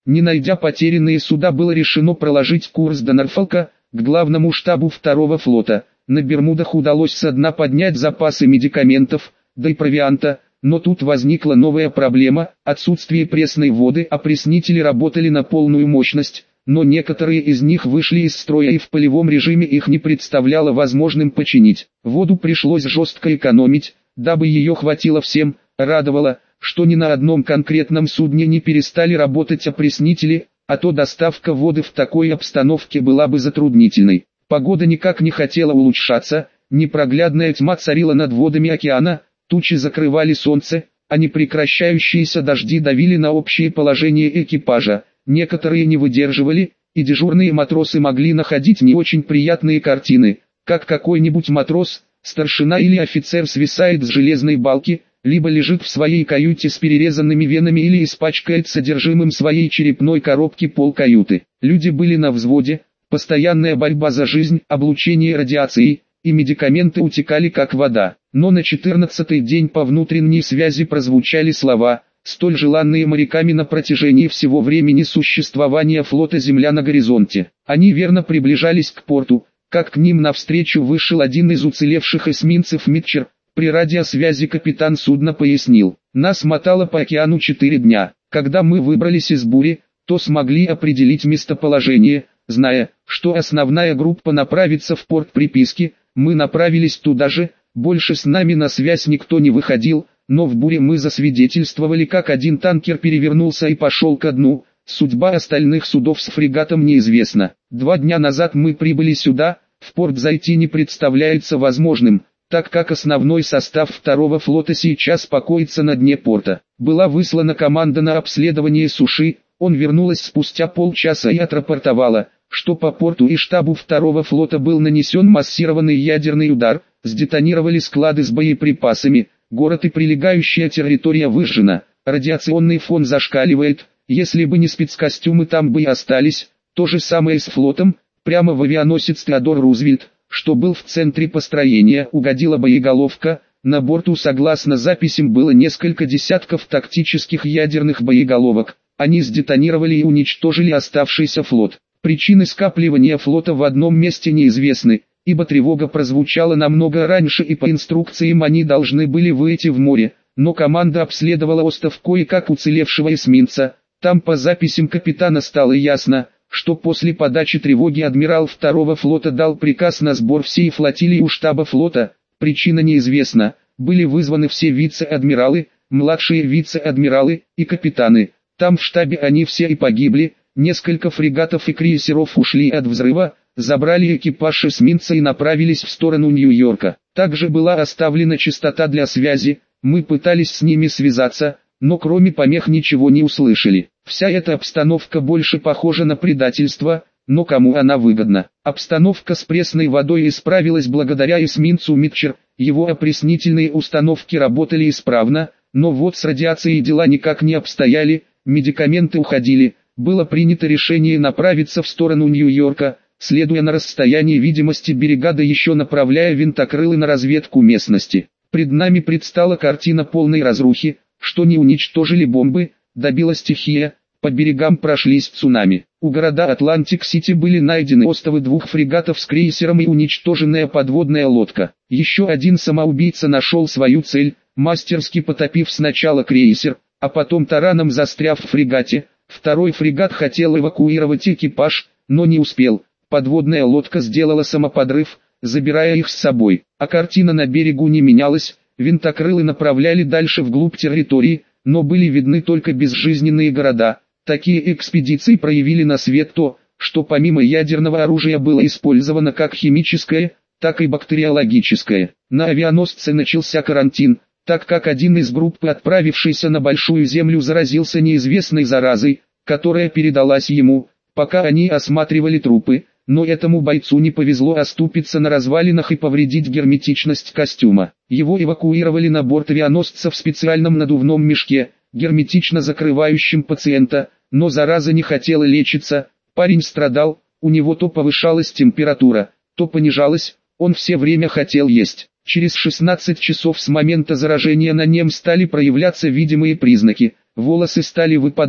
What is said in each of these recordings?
Не найдя потерянные суда, было решено проложить курс до Норфолка, к главному штабу второго флота. На Бермудах удалось со дна поднять запасы медикаментов, да и провианта, но тут возникла новая проблема – отсутствие пресной воды. Опреснители работали на полную мощность, но некоторые из них вышли из строя, и в полевом режиме их не представляло возможным починить. Воду пришлось жестко экономить, дабы ее хватило всем. Радовало, что ни на одном конкретном судне не перестали работать опреснители, а то доставка воды в такой обстановке была бы затруднительной. Погода никак не хотела улучшаться, непроглядная тьма царила над водами океана, тучи закрывали солнце, а непрекращающиеся дожди давили на общее положение экипажа. Некоторые не выдерживали, и дежурные матросы могли находить не очень приятные картины, как какой-нибудь матрос, старшина или офицер свисает с железной балки, либо лежит в своей каюте с перерезанными венами или испачкает содержимым своей черепной коробки пол каюты. Люди были на взводе, постоянная борьба за жизнь, облучение радиацией, и медикаменты утекали как вода. Но на 14-й день по внутренней связи прозвучали слова, столь желанные моряками на протяжении всего времени существования флота «Земля на горизонте». Они верно приближались к порту, как к ним навстречу вышел один из уцелевших эсминцев «Митчер». При радиосвязи капитан судна пояснил: «Нас мотало по океану 4 дня. Когда мы выбрались из бури, то смогли определить местоположение, зная, что основная группа направится в порт приписки. Мы направились туда же, больше с нами на связь никто не выходил, но в буре мы засвидетельствовали, как один танкер перевернулся и пошел ко дну. Судьба остальных судов с фрегатом неизвестна. 2 дня назад мы прибыли сюда, в порт зайти не представляется возможным, так как основной состав второго флота сейчас покоится на дне порта. Была выслана команда на обследование суши, он вернулась спустя полчаса и отрапортовала, что по порту и штабу второго флота был нанесен массированный ядерный удар, сдетонировали склады с боеприпасами, город и прилегающая территория выжжена, радиационный фон зашкаливает, если бы не спецкостюмы, там бы и остались. То же самое с флотом, прямо в авианосец Теодор Рузвельт, что был в центре построения, угодила боеголовка. На борту, согласно записям, было несколько десятков тактических ядерных боеголовок. Они сдетонировали и уничтожили оставшийся флот. Причины скапливания флота в одном месте неизвестны, ибо тревога прозвучала намного раньше, и по инструкциям они должны были выйти в море, но команда обследовала остров кое-как уцелевшего эсминца. Там по записям капитана стало ясно, что после подачи тревоги адмирал второго флота дал приказ на сбор всей флотилии у штаба флота. Причина неизвестна, были вызваны все вице-адмиралы, младшие вице-адмиралы и капитаны. Там в штабе они все и погибли. Несколько фрегатов и крейсеров ушли от взрыва, забрали экипаж эсминца и направились в сторону Нью-Йорка. Также была оставлена частота для связи, мы пытались с ними связаться, но кроме помех ничего не услышали. Вся эта обстановка больше похожа на предательство, но кому она выгодна? Обстановка с пресной водой исправилась благодаря эсминцу «Митчер», его опреснительные установки работали исправно, но вот с радиацией дела никак не обстояли, медикаменты уходили. Было принято решение направиться в сторону Нью-Йорка, следуя на расстоянии видимости берега, да еще направляя винтокрылы на разведку местности. Пред нами предстала картина полной разрухи, что не уничтожили бомбы, добила стихия, по берегам прошлись цунами. У города Атлантик-Сити были найдены остовы 2 фрегатов с крейсером и уничтоженная подводная лодка. Еще один самоубийца нашел свою цель, мастерски потопив сначала крейсер, а потом тараном застряв в фрегате. Второй фрегат хотел эвакуировать экипаж, но не успел. Подводная лодка сделала самоподрыв, забирая их с собой. А картина на берегу не менялась, винтокрылы направляли дальше вглубь территории, но были видны только безжизненные города. Такие экспедиции проявили на свет то, что помимо ядерного оружия было использовано как химическое, так и бактериологическое. На авианосце начался карантин, так как один из группы, отправившийся на Большую Землю, заразился неизвестной заразой, которая передалась ему, пока они осматривали трупы, но этому бойцу не повезло оступиться на развалинах и повредить герметичность костюма. Его эвакуировали на борт авианосца в специальном надувном мешке, герметично закрывающем пациента, но зараза не хотела лечиться, парень страдал, у него то повышалась температура, то понижалась, он все время хотел есть. Через 16 часов с момента заражения на нем стали проявляться видимые признаки, волосы стали выпадать,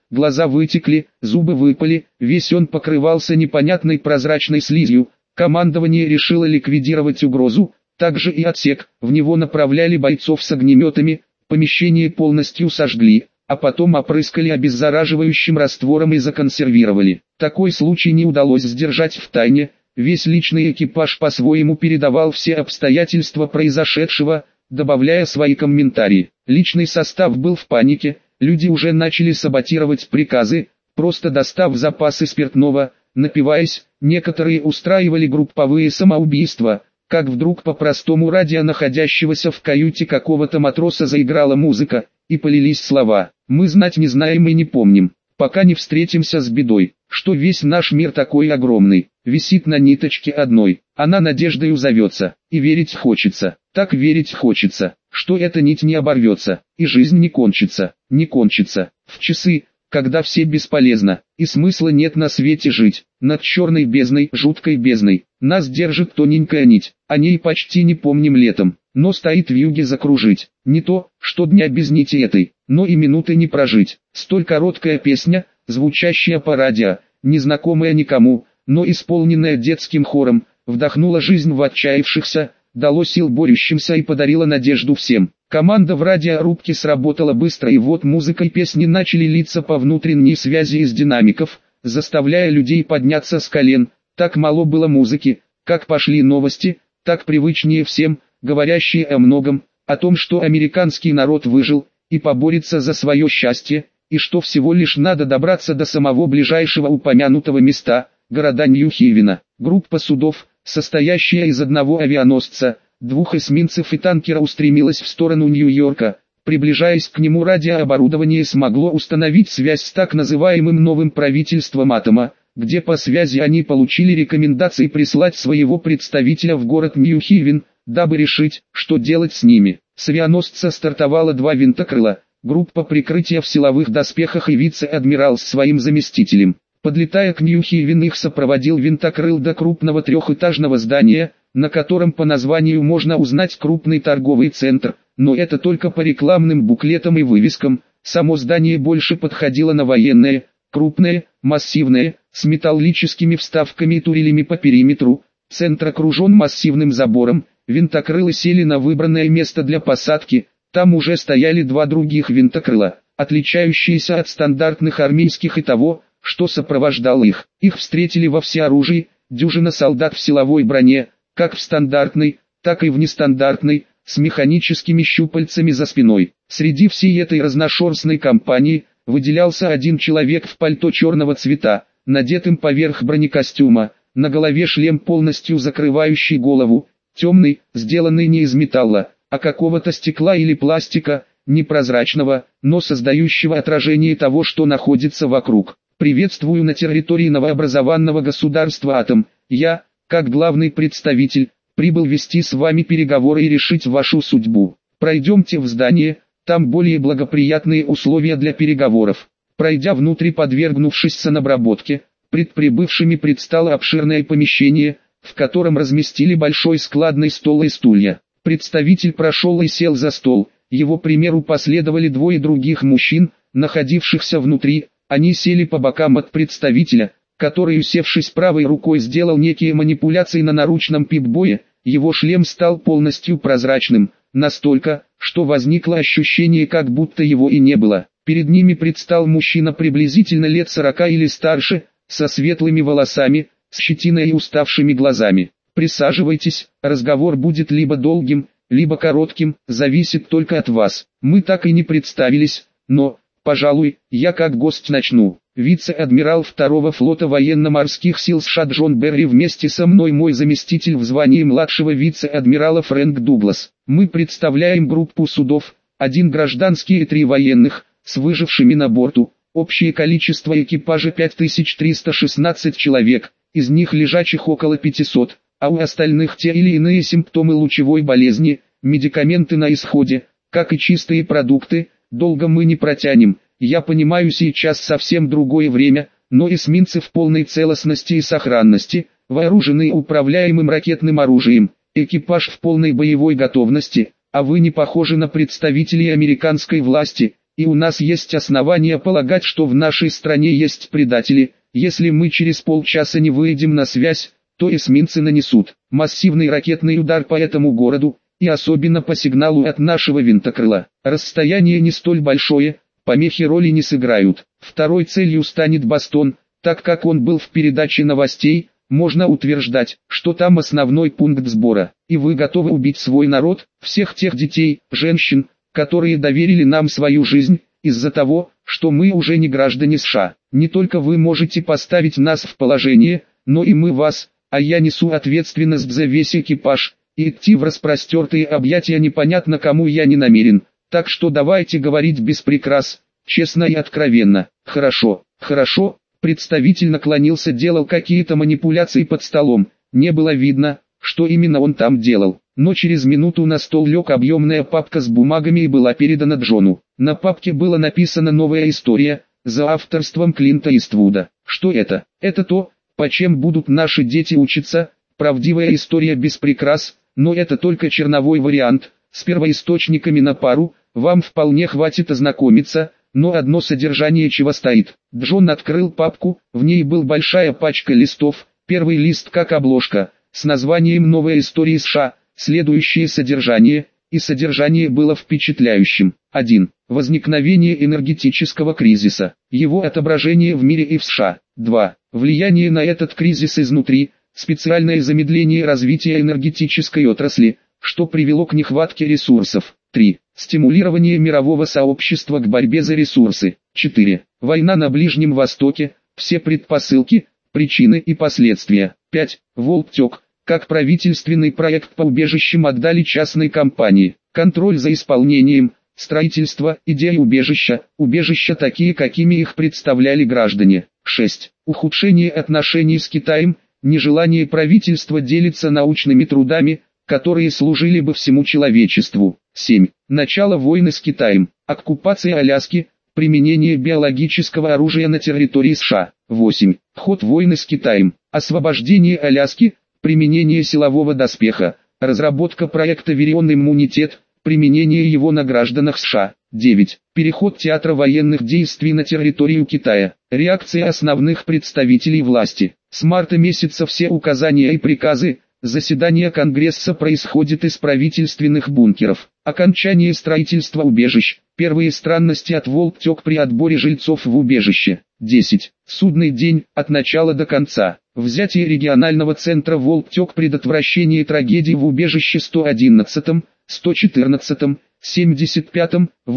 глаза вытекли, зубы выпали, весь он покрывался непонятной прозрачной слизью. Командование решило ликвидировать угрозу, также и отсек, в него направляли бойцов с огнеметами, помещение полностью сожгли, а потом опрыскали обеззараживающим раствором и законсервировали. Такой случай не удалось сдержать в тайне, весь личный экипаж по-своему передавал все обстоятельства произошедшего, добавляя свои комментарии. Личный состав был в панике, люди уже начали саботировать приказы, просто достав запасы спиртного, напиваясь, некоторые устраивали групповые самоубийства, как вдруг по простому радио находящегося в каюте какого-то матроса заиграла музыка, и полились слова: «Мы знать не знаем и не помним, пока не встретимся с бедой, что весь наш мир такой огромный, висит на ниточке одной, она надеждою зовется, и верить хочется, так верить хочется, что эта нить не оборвется, и жизнь не кончится, не кончится, в часы, когда все бесполезно, и смысла нет на свете жить, над черной бездной, жуткой бездной, нас держит тоненькая нить, о ней почти не помним летом, но стоит вьюги закружить, не то, что дня без нити этой, но и минуты не прожить, столь короткая песня, звучащая по радио, незнакомая никому, но исполненная детским хором, вдохнула жизнь в отчаявшихся, дало сил борющимся и подарила надежду всем. Команда в радиорубке сработала быстро, и вот музыка и песни начали литься по внутренней связи из динамиков, заставляя людей подняться с колен. Так мало было музыки, как пошли новости, так привычнее всем, говорящие о многом, о том, что американский народ выжил и поборется за свое счастье, и что всего лишь надо добраться до самого ближайшего упомянутого места, города Нью-Хейвена. Группа судов, состоящая из одного авианосца, 2 эсминцев и танкера, устремилась в сторону Нью-Йорка. Приближаясь к нему, радиооборудование смогло установить связь с так называемым новым правительством атома, где по связи они получили рекомендации прислать своего представителя в город Нью-Хейвен, дабы решить, что делать с ними. С авианосца стартовало 2 винтокрыла, группа прикрытия в силовых доспехах и вице-адмирал с своим заместителем. Подлетая к Нью-Хейвен, их сопроводил винтокрыл до крупного 3-этажного здания, на котором по названию можно узнать крупный торговый центр, но это только по рекламным буклетам и вывескам. Само здание больше подходило на военное, крупное, массивное, с металлическими вставками и турелями по периметру. Центр окружен массивным забором, винтокрылы сели на выбранное место для посадки, там уже стояли 2 других винтокрыла, отличающиеся от стандартных армейских и того, что сопровождал их. Их встретили во всеоружии, дюжина солдат в силовой броне, как в стандартной, так и в нестандартной, с механическими щупальцами за спиной. Среди всей этой разношерстной компании выделялся один человек в пальто черного цвета, надетым поверх бронекостюма, на голове шлем, полностью закрывающий голову, темный, сделанный не из металла, а какого-то стекла или пластика, непрозрачного, но создающего отражение того, что находится вокруг. «Приветствую на территории новообразованного государства Атом. Я, как главный представитель, прибыл вести с вами переговоры и решить вашу судьбу. Пройдемте в здание, там более благоприятные условия для переговоров». Пройдя внутрь, подвергнувшись обработке, предприбывшими предстало обширное помещение, в котором разместили большой складный стол и стулья. Представитель прошел и сел за стол, его примеру последовали 2 других мужчин, находившихся внутри. Они сели по бокам от представителя, который, усевшись правой рукой, сделал некие манипуляции на наручном пип-бое. Его шлем стал полностью прозрачным, настолько, что возникло ощущение, как будто его и не было. Перед ними предстал мужчина приблизительно лет 40 или старше, со светлыми волосами, с щетиной и уставшими глазами. «Присаживайтесь, разговор будет либо долгим, либо коротким, зависит только от вас. Мы так и не представились, но, пожалуй, я как гость начну. Вице-адмирал 2-го флота военно-морских сил США Джон Берри, вместе со мной мой заместитель в звании младшего вице-адмирала Фрэнк Дуглас. Мы представляем группу судов, 1 гражданский и 3 военных, с выжившими на борту. Общее количество экипажа 5316 человек, из них лежачих около 500, а у остальных те или иные симптомы лучевой болезни, медикаменты на исходе, как и чистые продукты. Долго мы не протянем. Я понимаю, сейчас совсем другое время, но эсминцы в полной целостности и сохранности, вооружены управляемым ракетным оружием, экипаж в полной боевой готовности, а вы не похожи на представителей американской власти, и у нас есть основания полагать, что в нашей стране есть предатели. Если мы через полчаса не выйдем на связь, то эсминцы нанесут массивный ракетный удар по этому городу, и особенно по сигналу от нашего винтокрыла. Расстояние не столь большое, помехи роли не сыграют. Второй целью станет Бостон, так как он был в передаче новостей. Можно утверждать, что там основной пункт сбора, и вы готовы убить свой народ, всех тех детей, женщин, которые доверили нам свою жизнь, из-за того, что мы уже не граждане США. Не только вы можете поставить нас в положение, но и мы вас, а я несу ответственность за весь экипаж, и идти в распростертые объятия непонятно кому я не намерен, так что давайте говорить без прикрас, честно и откровенно. Хорошо, хорошо. Представитель наклонился, делал какие-то манипуляции под столом. Не было видно, что именно он там делал. Но через минуту на стол лег объемная папка с бумагами и была передана Джону. На папке было написано «Новая история», за авторством Клинта Иствуда. Что это? Это то, по чем будут наши дети учиться. Правдивая история без прикрас, но это только черновой вариант. С первоисточниками на пару, вам вполне хватит ознакомиться. Но одно содержание чего стоит. Джон открыл папку, в ней был большая пачка листов, первый лист как обложка, с названием «Новая история США», следующее содержание, и содержание было впечатляющим. 1. Возникновение энергетического кризиса, его отображение в мире и в США. 2. Влияние на этот кризис изнутри, специальное замедление развития энергетической отрасли, что привело к нехватке ресурсов. 3. Стимулирование мирового сообщества к борьбе за ресурсы. 4. Война на Ближнем Востоке, все предпосылки, причины и последствия. 5. Волктек, как правительственный проект по убежищам отдали частной компании. Контроль за исполнением, строительство, идеи убежища такие, какими их представляли граждане. 6. Ухудшение отношений с Китаем, нежелание правительства делиться научными трудами, которые служили бы всему человечеству. 7. Начало войны с Китаем, оккупация Аляски, применение биологического оружия на территории США. 8. Ход войны с Китаем, освобождение Аляски, применение силового доспеха, разработка проекта «Вирион иммунитет», применение его на гражданах США. 9. Переход театра военных действий на территорию Китая, реакция основных представителей власти. С марта месяца все указания и приказы, заседание Конгресса происходит из правительственных бункеров. Окончание строительства убежищ. Первые странности от Волктек при отборе жильцов в убежище. 10. Судный день, от начала до конца. Взятие регионального центра Волктек, предотвращение трагедий в убежище 111, 114, 75,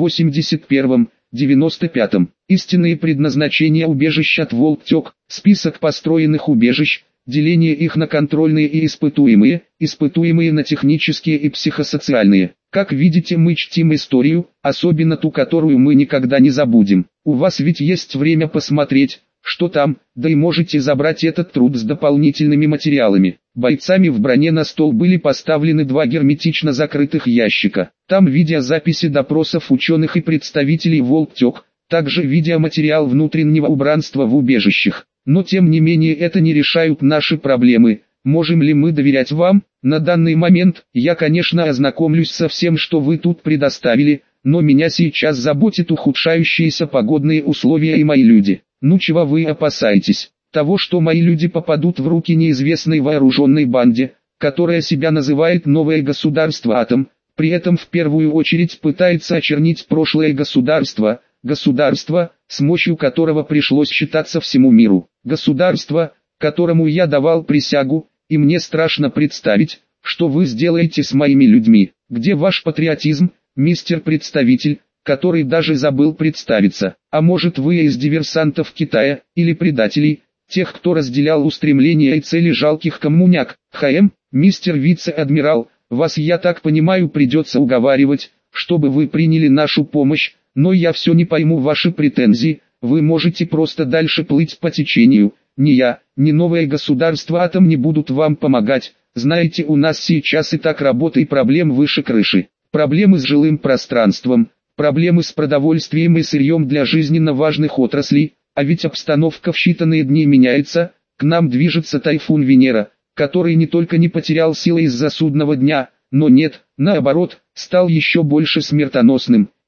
81, 95. Истинные предназначения убежищ от Волктек. Список построенных убежищ. Деление их на контрольные и испытуемые на технические и психосоциальные. Как видите, мы чтим историю, особенно ту, которую мы никогда не забудем. У вас ведь есть время посмотреть, что там, да и можете забрать этот труд с дополнительными материалами. Бойцами в броне на стол были поставлены 2 герметично закрытых ящика. Там видеозаписи допросов ученых и представителей Волктек, также видеоматериал внутреннего убранства в убежищах. Но тем не менее это не решают наши проблемы. Можем ли мы доверять вам? На данный момент, я конечно ознакомлюсь со всем, что вы тут предоставили, но меня сейчас заботят ухудшающиеся погодные условия и мои люди. Ну чего вы опасаетесь? Того, что мои люди попадут в руки неизвестной вооруженной банде, которая себя называет «Новое государство Атом», при этом в первую очередь пытается очернить прошлое государство, с мощью которого пришлось считаться всему миру. Государство, которому я давал присягу, и мне страшно представить, что вы сделаете с моими людьми. Где ваш патриотизм, мистер представитель, который даже забыл представиться? А может, вы из диверсантов Китая, или предателей, тех, кто разделял устремления и цели жалких коммуняк? Мистер вице-адмирал, вас, я так понимаю, придется уговаривать, чтобы вы приняли нашу помощь, но я все не пойму ваши претензии. Вы можете просто дальше плыть по течению. Ни я, ни новое государство Атом не будут вам помогать. Знаете, у нас сейчас и так работа и проблем выше крыши. Проблемы с жилым пространством, проблемы с продовольствием и сырьем для жизненно важных отраслей, а ведь обстановка в считанные дни меняется. К нам движется тайфун Венера, который не только не потерял силы из-за судного дня, но наоборот, стал еще больше смертоносным.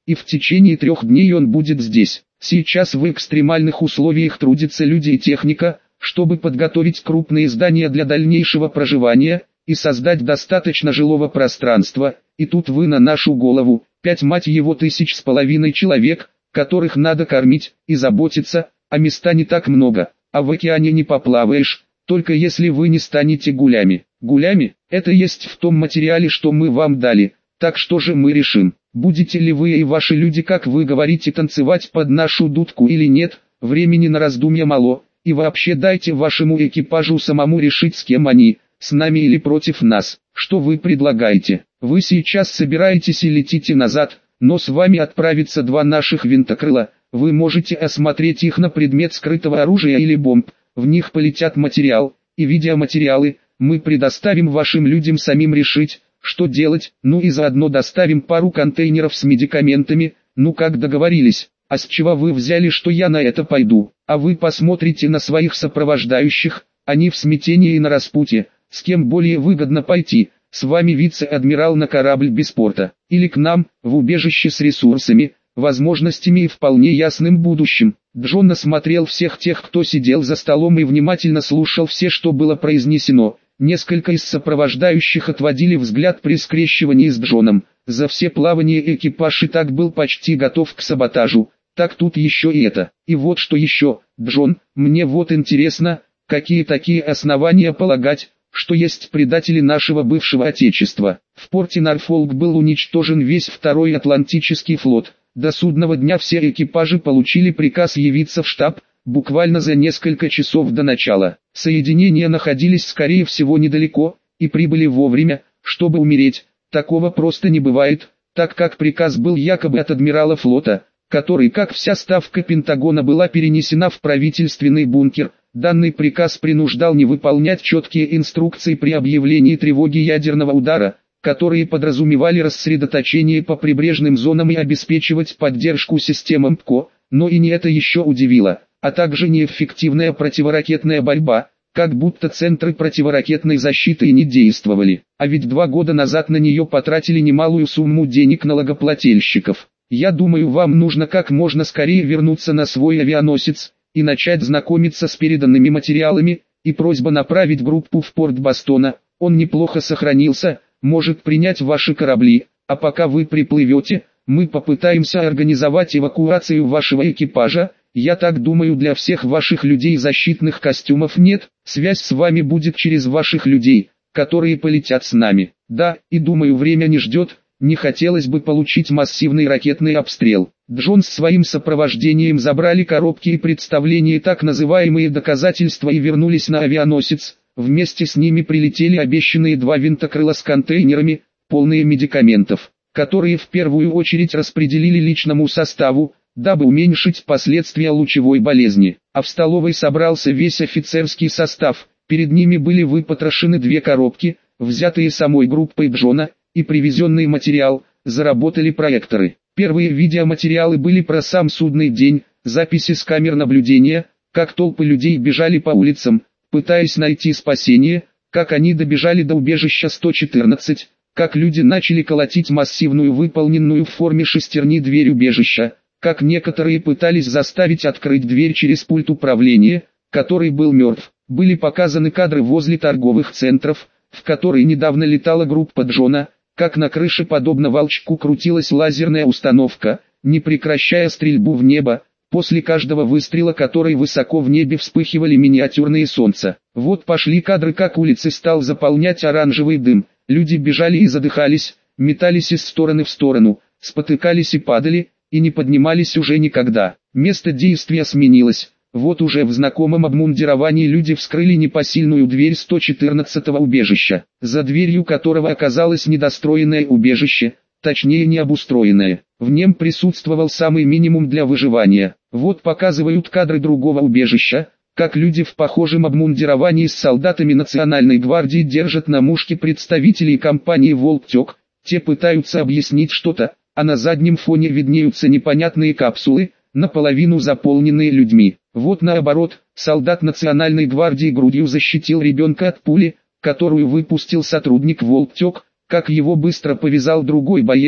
и в течение 3 дней он будет здесь. Сейчас в экстремальных условиях трудятся люди и техника, чтобы подготовить крупные здания для дальнейшего проживания и создать достаточно жилого пространства, и тут вы на нашу голову, 5 мать его 1500 человек, которых надо кормить и заботиться, а места не так много, а в океане не поплаваешь, только если вы не станете гулями. Гулями? Это есть в том материале, что мы вам дали, так что же мы решим, будете ли вы и ваши люди, как вы говорите, танцевать под нашу дудку или нет, времени на раздумья мало, и вообще дайте вашему экипажу самому решить, с кем они, с нами или против нас. Что вы предлагаете? Вы сейчас собираетесь и летите назад, но с вами отправятся 2 наших винтокрыла, вы можете осмотреть их на предмет скрытого оружия или бомб, в них полетят материал и видеоматериалы, мы предоставим вашим людям самим решить, что делать, ну и заодно доставим пару контейнеров с медикаментами, ну как договорились. А с чего вы взяли, что я на это пойду? А вы посмотрите на своих сопровождающих, они в смятении и на распутье, с кем более выгодно пойти, с вами вице-адмирал на корабль без порта, или к нам, в убежище с ресурсами, возможностями и вполне ясным будущим. Джон осмотрел всех тех, кто сидел за столом и внимательно слушал все, что было произнесено. Несколько из сопровождающих отводили взгляд при скрещивании с Джоном. За все плавание экипаж и так был почти готов к саботажу. Так тут еще и это. И вот что еще, Джон, мне вот интересно, какие такие основания полагать, что есть предатели нашего бывшего отечества. В порте Норфолк был уничтожен весь 2-й Атлантический флот. До судного дня все экипажи получили приказ явиться в штаб, буквально за несколько часов до начала. Соединения находились скорее всего недалеко, и прибыли вовремя, чтобы умереть. Такого просто не бывает, так как приказ был якобы от адмирала флота, который, как вся ставка Пентагона, была перенесена в правительственный бункер. Данный приказ принуждал не выполнять четкие инструкции при объявлении тревоги ядерного удара, которые подразумевали рассредоточение по прибрежным зонам и обеспечивать поддержку системам ПКО, но и не это еще удивило, а также неэффективная противоракетная борьба, как будто центры противоракетной защиты и не действовали, а ведь 2 года назад на нее потратили немалую сумму денег налогоплательщиков. Я думаю, вам нужно как можно скорее вернуться на свой авианосец и начать знакомиться с переданными материалами, и просьба направить группу в порт Бостона, он неплохо сохранился, может принять ваши корабли, а пока вы приплывете, мы попытаемся организовать эвакуацию вашего экипажа. Я так думаю, для всех ваших людей защитных костюмов нет, связь с вами будет через ваших людей, которые полетят с нами. Да, и думаю, время не ждет, не хотелось бы получить массивный ракетный обстрел. Джон с своим сопровождением забрали коробки и представления, так называемые доказательства, и вернулись на авианосец. Вместе с ними прилетели обещанные 2 винтокрыла с контейнерами, полные медикаментов, которые в первую очередь распределили личному составу, дабы уменьшить последствия лучевой болезни. А в столовой собрался весь офицерский состав, перед ними были выпотрошены 2 коробки, взятые самой группой Джона, и привезенный материал, заработали проекторы. Первые видеоматериалы были про сам судный день, записи с камер наблюдения, как толпы людей бежали по улицам, пытаясь найти спасение, как они добежали до убежища 114, как люди начали колотить массивную, выполненную в форме шестерни дверь убежища, как некоторые пытались заставить открыть дверь через пульт управления, который был мертв. Были показаны кадры возле торговых центров, в которые недавно летала группа Джона, как на крыше подобно волчку крутилась лазерная установка, не прекращая стрельбу в небо, после каждого выстрела которой высоко в небе вспыхивали миниатюрные солнца. Вот пошли кадры, как улицы стал заполнять оранжевый дым, люди бежали и задыхались, метались из стороны в сторону, спотыкались и падали, и не поднимались уже никогда. Место действия сменилось. Вот уже в знакомом обмундировании люди вскрыли непосильную дверь 114-го убежища, за дверью которого оказалось недостроенное убежище, точнее необустроенное. В нем присутствовал самый минимум для выживания. Вот показывают кадры другого убежища, как люди в похожем обмундировании с солдатами Национальной гвардии держат на мушке представителей компании «Волктек», те пытаются объяснить что-то, а на заднем фоне виднеются непонятные капсулы, наполовину заполненные людьми. Вот наоборот, солдат Национальной гвардии грудью защитил ребенка от пули, которую выпустил сотрудник «Волктек», как его быстро повязал другой боец,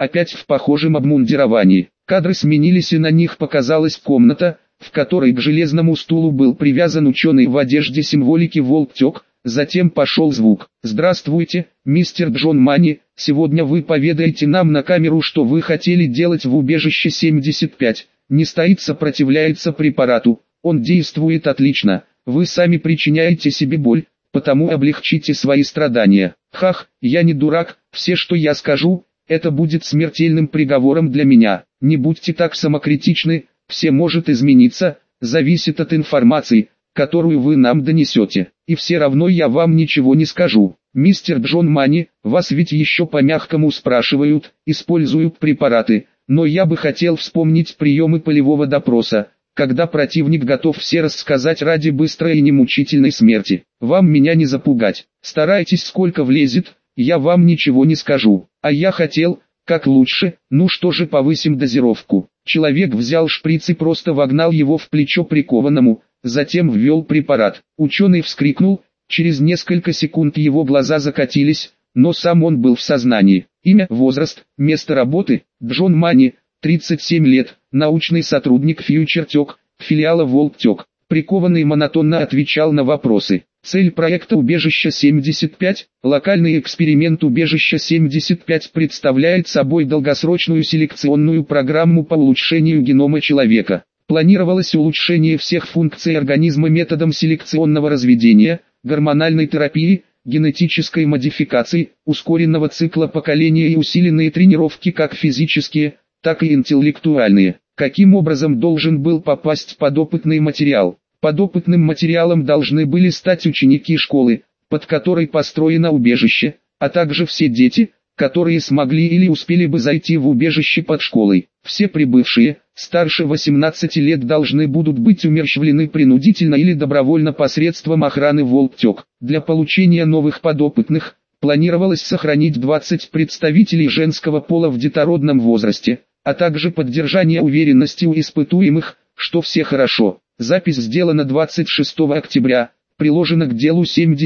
опять в похожем обмундировании. Кадры сменились, и на них показалась комната, в которой к железному стулу был привязан ученый в одежде символики «Волк-тёк». Затем пошел звук. «Здравствуйте, мистер Джон Мани, сегодня вы поведаете нам на камеру, что вы хотели делать в убежище 75. Не стоит, сопротивляется препарату, он действует отлично, вы сами причиняете себе боль, потому облегчите свои страдания». Хах, я не дурак, все, что я скажу, это будет смертельным приговором для меня. Не будьте так самокритичны, все может измениться, зависит от информации, которую вы нам донесете, и все равно я вам ничего не скажу. Мистер Джон Мани, вас ведь еще по-мягкому спрашивают, используют препараты, но я бы хотел вспомнить приемы полевого допроса, когда противник готов все рассказать ради быстрой и немучительной смерти. Вам меня не запугать, старайтесь сколько влезет, я вам ничего не скажу, а я хотел, как лучше, ну что же, повысим дозировку. Человек взял шприц и просто вогнал его в плечо прикованному, затем ввел препарат. Ученый вскрикнул, через несколько секунд его глаза закатились, но сам он был в сознании. Имя, возраст, место работы: Джон Мани, 37 лет, научный сотрудник FutureTech, филиала Волк-тёк. Прикованный монотонно отвечал на вопросы. Цель проекта «Убежище 75», локальный эксперимент «Убежище 75» представляет собой долгосрочную селекционную программу по улучшению генома человека. Планировалось улучшение всех функций организма методом селекционного разведения, гормональной терапии, генетической модификации, ускоренного цикла поколения и усиленные тренировки как физические, так и интеллектуальные. Каким образом должен был попасть подопытный материал? Подопытным материалом должны были стать ученики школы, под которой построено убежище, а также все дети, которые смогли или успели бы зайти в убежище под школой. Все прибывшие, старше 18 лет, должны будут быть умерщвлены принудительно или добровольно посредством охраны Волк-тёк. Для получения новых подопытных, планировалось сохранить 20 представителей женского пола в детородном возрасте, а также поддержание уверенности у испытуемых, что все хорошо. Запись сделана 26 октября, приложена к делу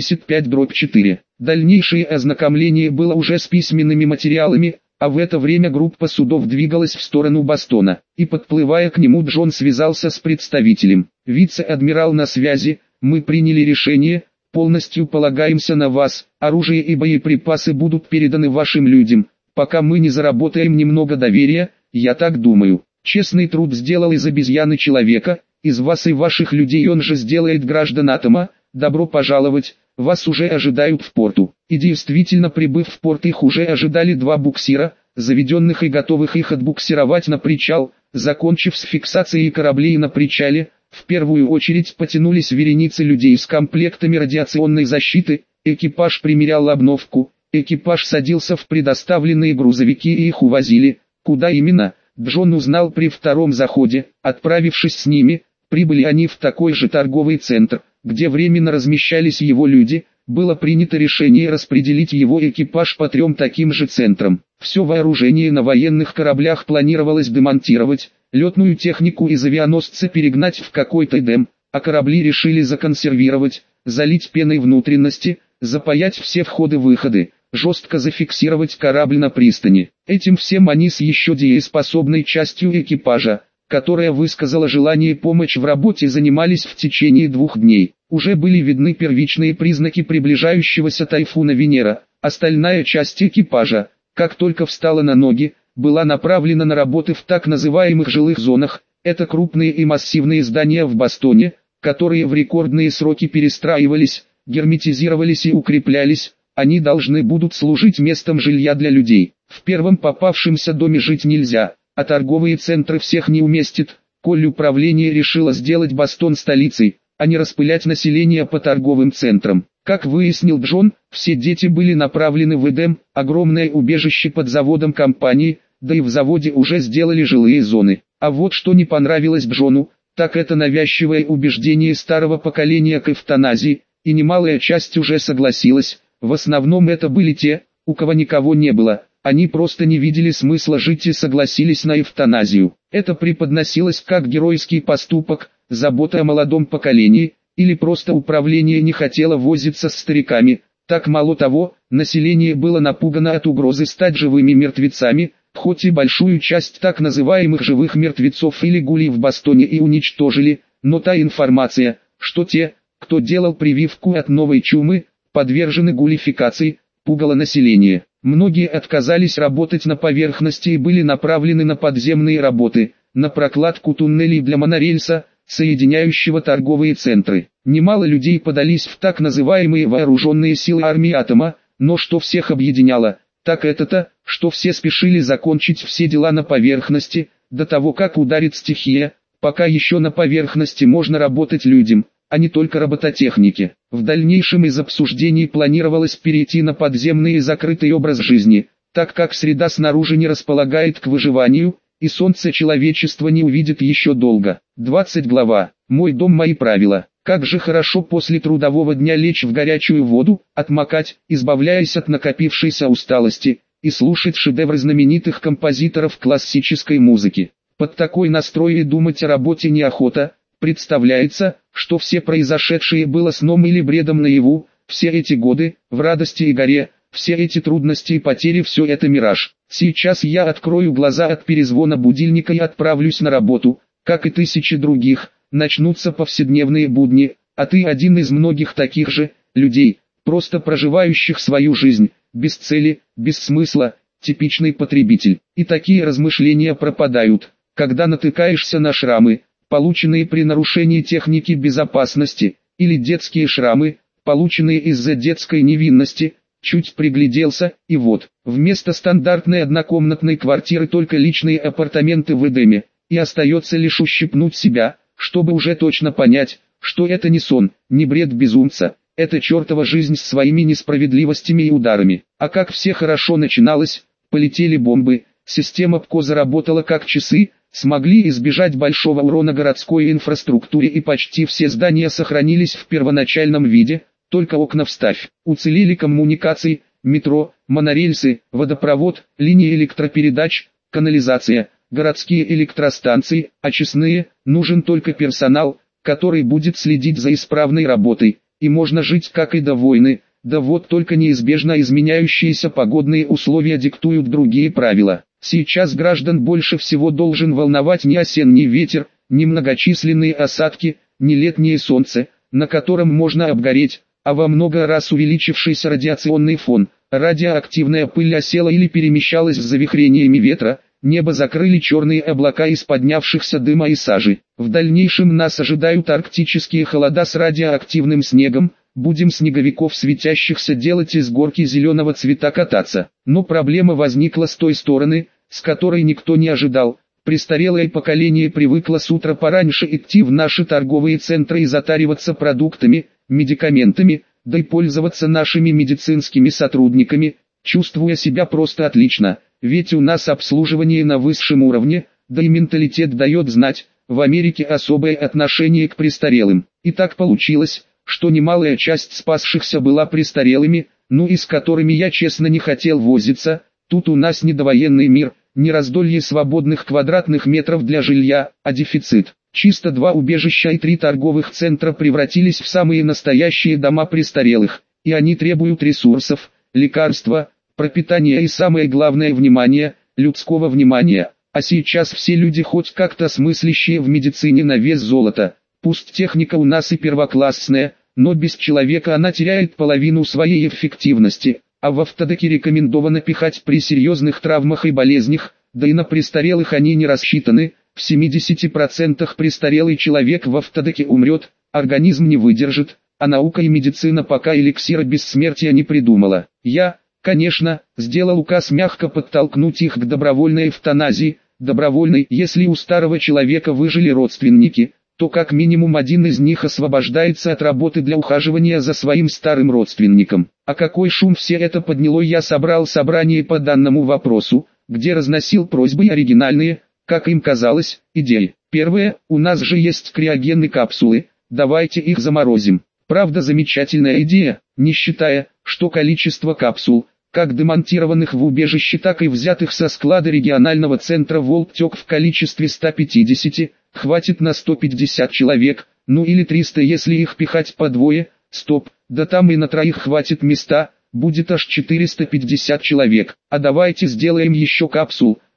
75/4. Дальнейшее ознакомление было уже с письменными материалами, а в это время группа судов двигалась в сторону Бостона, и подплывая к нему Джон связался с представителем. «Вице-адмирал на связи, мы приняли решение, полностью полагаемся на вас, оружие и боеприпасы будут переданы вашим людям, пока мы не заработаем немного доверия, я так думаю. Честный труд сделал из обезьяны человека, из вас и ваших людей он же сделает граждан атома, добро пожаловать, вас уже ожидают в порту». И действительно, прибыв в порт, их уже ожидали два буксира, заведенных и готовых их отбуксировать на причал. Закончив с фиксацией кораблей на причале, в первую очередь потянулись вереницы людей с комплектами радиационной защиты, экипаж примерял обновку, экипаж садился в предоставленные грузовики и их увозили. Куда именно, Джон узнал при втором заходе. Отправившись с ними, прибыли они в такой же торговый центр, где временно размещались его люди. Было принято решение распределить его экипаж по 3 таким же центрам. Все вооружение на военных кораблях планировалось демонтировать, летную технику из авианосца перегнать в какой-то Эдем, а корабли решили законсервировать, залить пеной внутренности, запаять все входы-выходы, жестко зафиксировать корабль на пристани. Этим всем они с еще дееспособной частью экипажа, которая высказала желание помочь в работе, занимались в течение 2 дней. Уже были видны первичные признаки приближающегося тайфуна Венера. Остальная часть экипажа, как только встала на ноги, была направлена на работы в так называемых жилых зонах. Это крупные и массивные здания в Бостоне, которые в рекордные сроки перестраивались, герметизировались и укреплялись. Они должны будут служить местом жилья для людей. В первом попавшемся доме жить нельзя, а торговые центры всех не уместит. Коль управление решило сделать Бостон столицей, а не распылять население по торговым центрам. Как выяснил Джон, все дети были направлены в Эдем, огромное убежище под заводом компании, да и в заводе уже сделали жилые зоны. А вот что не понравилось Джону, так это навязчивое убеждение старого поколения к эвтаназии, и немалая часть уже согласилась. В основном это были те, у кого никого не было, они просто не видели смысла жить и согласились на эвтаназию. Это преподносилось как геройский поступок, забота о молодом поколении, или просто управление не хотело возиться с стариками. Так мало того, население было напугано от угрозы стать живыми мертвецами, Хоть и большую часть так называемых живых мертвецов или гулей в Бостоне и уничтожили, но та информация, что те, кто делал прививку от новой чумы, подвержены гулификации, пугало население. Многие отказались работать на поверхности и были направлены на подземные работы, на прокладку туннелей для монорельса, соединяющего торговые центры. Немало людей подались в так называемые вооруженные силы армии атома, но что всех объединяло, так это-то, что все спешили закончить все дела на поверхности, до того как ударит стихия, пока еще на поверхности можно работать людям, а не только робототехнике. В дальнейшем из обсуждений планировалось перейти на подземный и закрытый образ жизни, так как среда снаружи не располагает к выживанию, и солнце человечество не увидит еще долго. 20 глава. Мой дом, мои правила. Как же хорошо после трудового дня лечь в горячую воду, отмокать, избавляясь от накопившейся усталости, и слушать шедевры знаменитых композиторов классической музыки. Под такой настрой и думать о работе неохота. Представляется, что все произошедшее было сном или бредом наяву, все эти годы, в радости и горе, все эти трудности и потери, все это мираж. Сейчас я открою глаза от перезвона будильника и отправлюсь на работу, как и тысячи других, начнутся повседневные будни, а ты один из многих таких же людей, просто проживающих свою жизнь, без цели, без смысла, типичный потребитель. И такие размышления пропадают, когда натыкаешься на шрамы, полученные при нарушении техники безопасности, или детские шрамы, полученные из-за детской невинности. Чуть пригляделся, и вот, вместо стандартной однокомнатной квартиры только личные апартаменты в Эдеме, и остается лишь ущипнуть себя, чтобы уже точно понять, что это не сон, не бред безумца, это чертова жизнь с своими несправедливостями и ударами. А как все хорошо начиналось, полетели бомбы, система ПКО заработала как часы, смогли избежать большого урона городской инфраструктуре и почти все здания сохранились в первоначальном виде, только окна вставь. Уцелели коммуникации, метро, монорельсы, водопровод, линии электропередач, канализация, городские электростанции, очистные, нужен только персонал, который будет следить за исправной работой, и можно жить как и до войны, да вот только неизбежно изменяющиеся погодные условия диктуют другие правила. Сейчас граждан больше всего должен волновать не осенний ветер, не многочисленные осадки, не летнее солнце, на котором можно обгореть, а во много раз увеличившийся радиационный фон. Радиоактивная пыль осела или перемещалась с завихрениями ветра, небо закрыли черные облака из поднявшихся дыма и сажи. В дальнейшем нас ожидают арктические холода с радиоактивным снегом, будем снеговиков светящихся делать из горки зеленого цвета кататься. Но проблема возникла с той стороны, с которой никто не ожидал. Престарелое поколение привыкло с утра пораньше идти в наши торговые центры и затариваться продуктами, медикаментами, да и пользоваться нашими медицинскими сотрудниками, чувствуя себя просто отлично, ведь у нас обслуживание на высшем уровне, да и менталитет дает знать, в Америке особое отношение к престарелым. И так получилось, что немалая часть спасшихся была престарелыми, ну и с которыми я честно не хотел возиться. Тут у нас не довоенный мир, не раздолье свободных квадратных метров для жилья, а дефицит. Чисто 2 убежища и 3 торговых центра превратились в самые настоящие дома престарелых, и они требуют ресурсов, лекарства, пропитания и самое главное внимания, людского внимания. А сейчас все люди хоть как-то смыслящие в медицине на вес золота. Пусть техника у нас и первоклассная, но без человека она теряет половину своей эффективности, а в автодоке рекомендовано пихать при серьезных травмах и болезнях, да и на престарелых они не рассчитаны. В 70% престарелый человек в автодоке умрет, организм не выдержит, а наука и медицина пока эликсира бессмертия не придумала. Я, конечно, сделал указ мягко подтолкнуть их к добровольной эвтаназии. Добровольной, если у старого человека выжили родственники, то как минимум один из них освобождается от работы для ухаживания за своим старым родственником. А какой шум все это подняло, я собрал собрание по данному вопросу, где разносил просьбы оригинальные, как им казалось, идеи. Первое, у нас же есть криогенные капсулы, давайте их заморозим. Правда, замечательная идея, не считая, что количество капсул, как демонтированных в убежище, так и взятых со склада регионального центра Волктек в количестве 150, хватит на 150 человек, ну или 300, если их пихать по двое. Стоп, да там и на троих хватит места, будет аж 450 человек. А давайте сделаем еще капсул,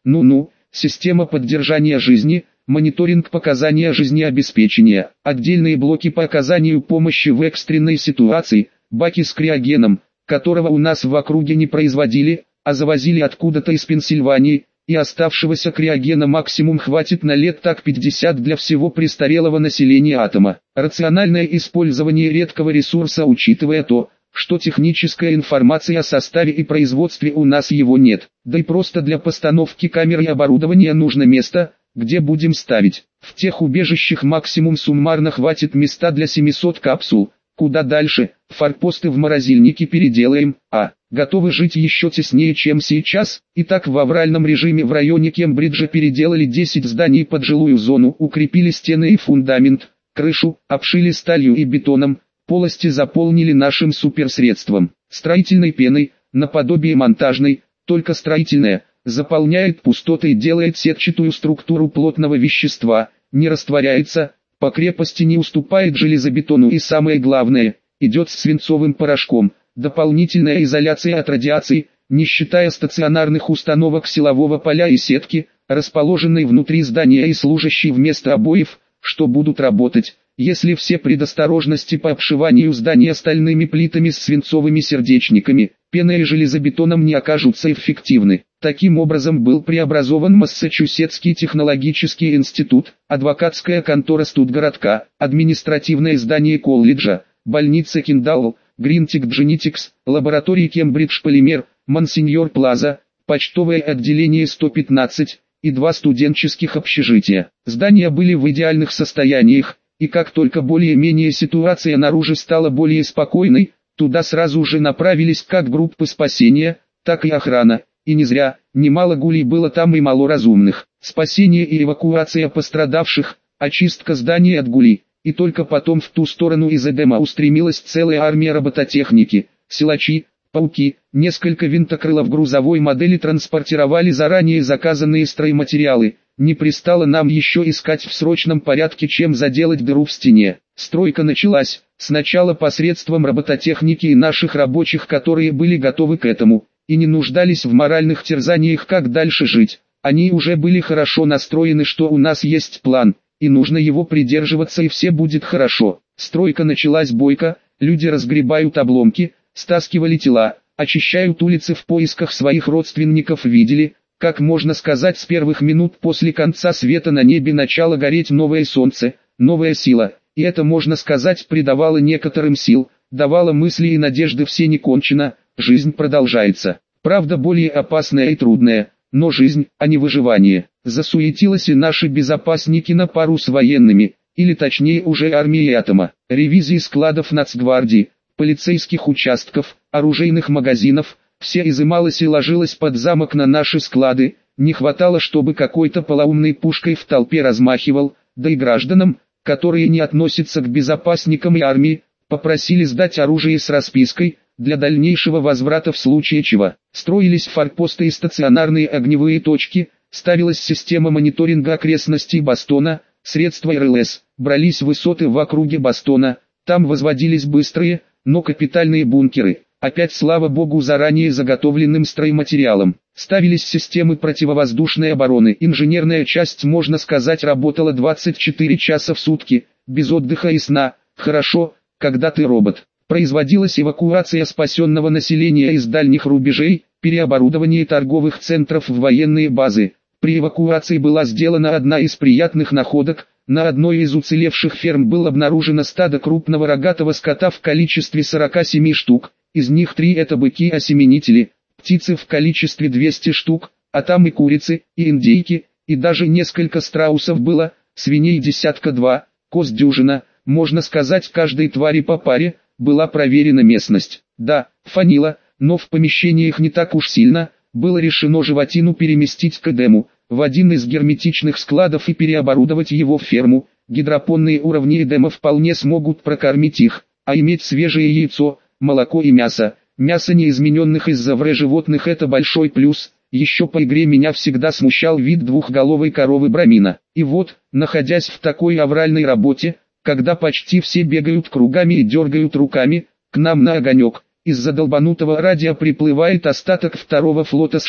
Ну-ну, система поддержания жизни, мониторинг показания жизнеобеспечения, отдельные блоки по оказанию помощи в экстренной ситуации, баки с криогеном, которого у нас в округе не производили, а завозили откуда-то из Пенсильвании, и оставшегося криогена максимум хватит на лет так 50 для всего престарелого населения атома. Рациональное использование редкого ресурса, учитывая то, что техническая информация о составе и производстве у нас его нет, да и просто для постановки камер и оборудования нужно место, где будем ставить. В тех убежищах максимум суммарно хватит места для 700 капсул, куда дальше, форпосты в морозильнике переделаем, готовы жить еще теснее, чем сейчас. Итак, в авральном режиме в районе Кембриджа переделали 10 зданий под жилую зону, укрепили стены и фундамент, крышу, обшили сталью и бетоном, полости заполнили нашим суперсредством, строительной пеной, наподобие монтажной, только строительная, заполняет пустоты и делает сетчатую структуру плотного вещества, не растворяется, по крепости не уступает железобетону и самое главное, идет с свинцовым порошком, дополнительная изоляция от радиации, не считая стационарных установок силового поля и сетки, расположенной внутри здания и служащей вместо обоев, что будут работать, если все предосторожности по обшиванию здания стальными плитами с свинцовыми сердечниками, пеной и железобетоном не окажутся эффективны. Таким образом был преобразован Массачусетский технологический институт, адвокатская контора студгородка, административное здание колледжа, больница Киндалл, Гринтик Дженетикс, лаборатории Кембридж Полимер, Монсеньор Плаза, почтовое отделение 115 и 2 студенческих общежития. Здания были в идеальных состояниях, и как только более-менее ситуация наружу стала более спокойной, туда сразу же направились как группы спасения, так и охрана. И не зря, немало гулей было там и малоразумных. Спасение и эвакуация пострадавших, очистка здания от гулей. И только потом в ту сторону из Эдема устремилась целая армия робототехники, силачи, пауки, несколько винтокрылов грузовой модели транспортировали заранее заказанные стройматериалы. Не пристало нам еще искать в срочном порядке, чем заделать дыру в стене. Стройка началась, сначала посредством робототехники и наших рабочих, которые были готовы к этому, и не нуждались в моральных терзаниях, как дальше жить. Они уже были хорошо настроены, что у нас есть план, и нужно его придерживаться, и все будет хорошо. Стройка началась бойко, люди разгребают обломки, стаскивали тела, очищают улицы в поисках своих родственников, видели, как можно сказать, с первых минут после конца света на небе начало гореть новое солнце, новая сила, и это, можно сказать, придавало некоторым сил, давало мысли и надежды. Все не кончено, жизнь продолжается. Правда, более опасная и трудная, но жизнь, а не выживание. Засуетились и наши безопасники на пару с военными, или точнее уже армией атома. Ревизии складов Нацгвардии, полицейских участков, оружейных магазинов, все изымалось и ложилось под замок на наши склады. Не хватало, чтобы какой-то полоумной пушкой в толпе размахивал, да и гражданам, которые не относятся к безопасникам и армии, попросили сдать оружие с распиской, для дальнейшего возврата в случае чего. Строились форпосты и стационарные огневые точки, ставилась система мониторинга окрестностей Бостона, средства РЛС, брались высоты в округе Бостона, там возводились быстрые, но капитальные бункеры, опять слава богу заранее заготовленным стройматериалом. Ставились системы противовоздушной обороны, инженерная часть, можно сказать, работала 24 часа в сутки, без отдыха и сна. Хорошо, когда ты робот. Производилась эвакуация спасенного населения из дальних рубежей, переоборудование торговых центров в военные базы. При эвакуации была сделана одна из приятных находок. На одной из уцелевших ферм было обнаружено стадо крупного рогатого скота в количестве 47 штук, из них 3 это быки-осеменители, птицы в количестве 200 штук, а там и курицы, и индейки, и даже несколько страусов было, свиней десятка 2, коз дюжина, можно сказать, каждой твари по паре. Была проверена местность. Да, фанило, но в помещениях не так уж сильно. Было решено животину переместить к Эдему, в один из герметичных складов и переоборудовать его в ферму. Гидропонные уровни Эдема вполне смогут прокормить их, а иметь свежее яйцо, молоко и мясо. Мясо неизмененных из-за вре животных — это большой плюс. Еще по игре меня всегда смущал вид двухголовой коровы Брамина. И вот, находясь в такой авральной работе, когда почти все бегают кругами и дергают руками, к нам на огонек, из-за долбанутого радио приплывает остаток второго флота США.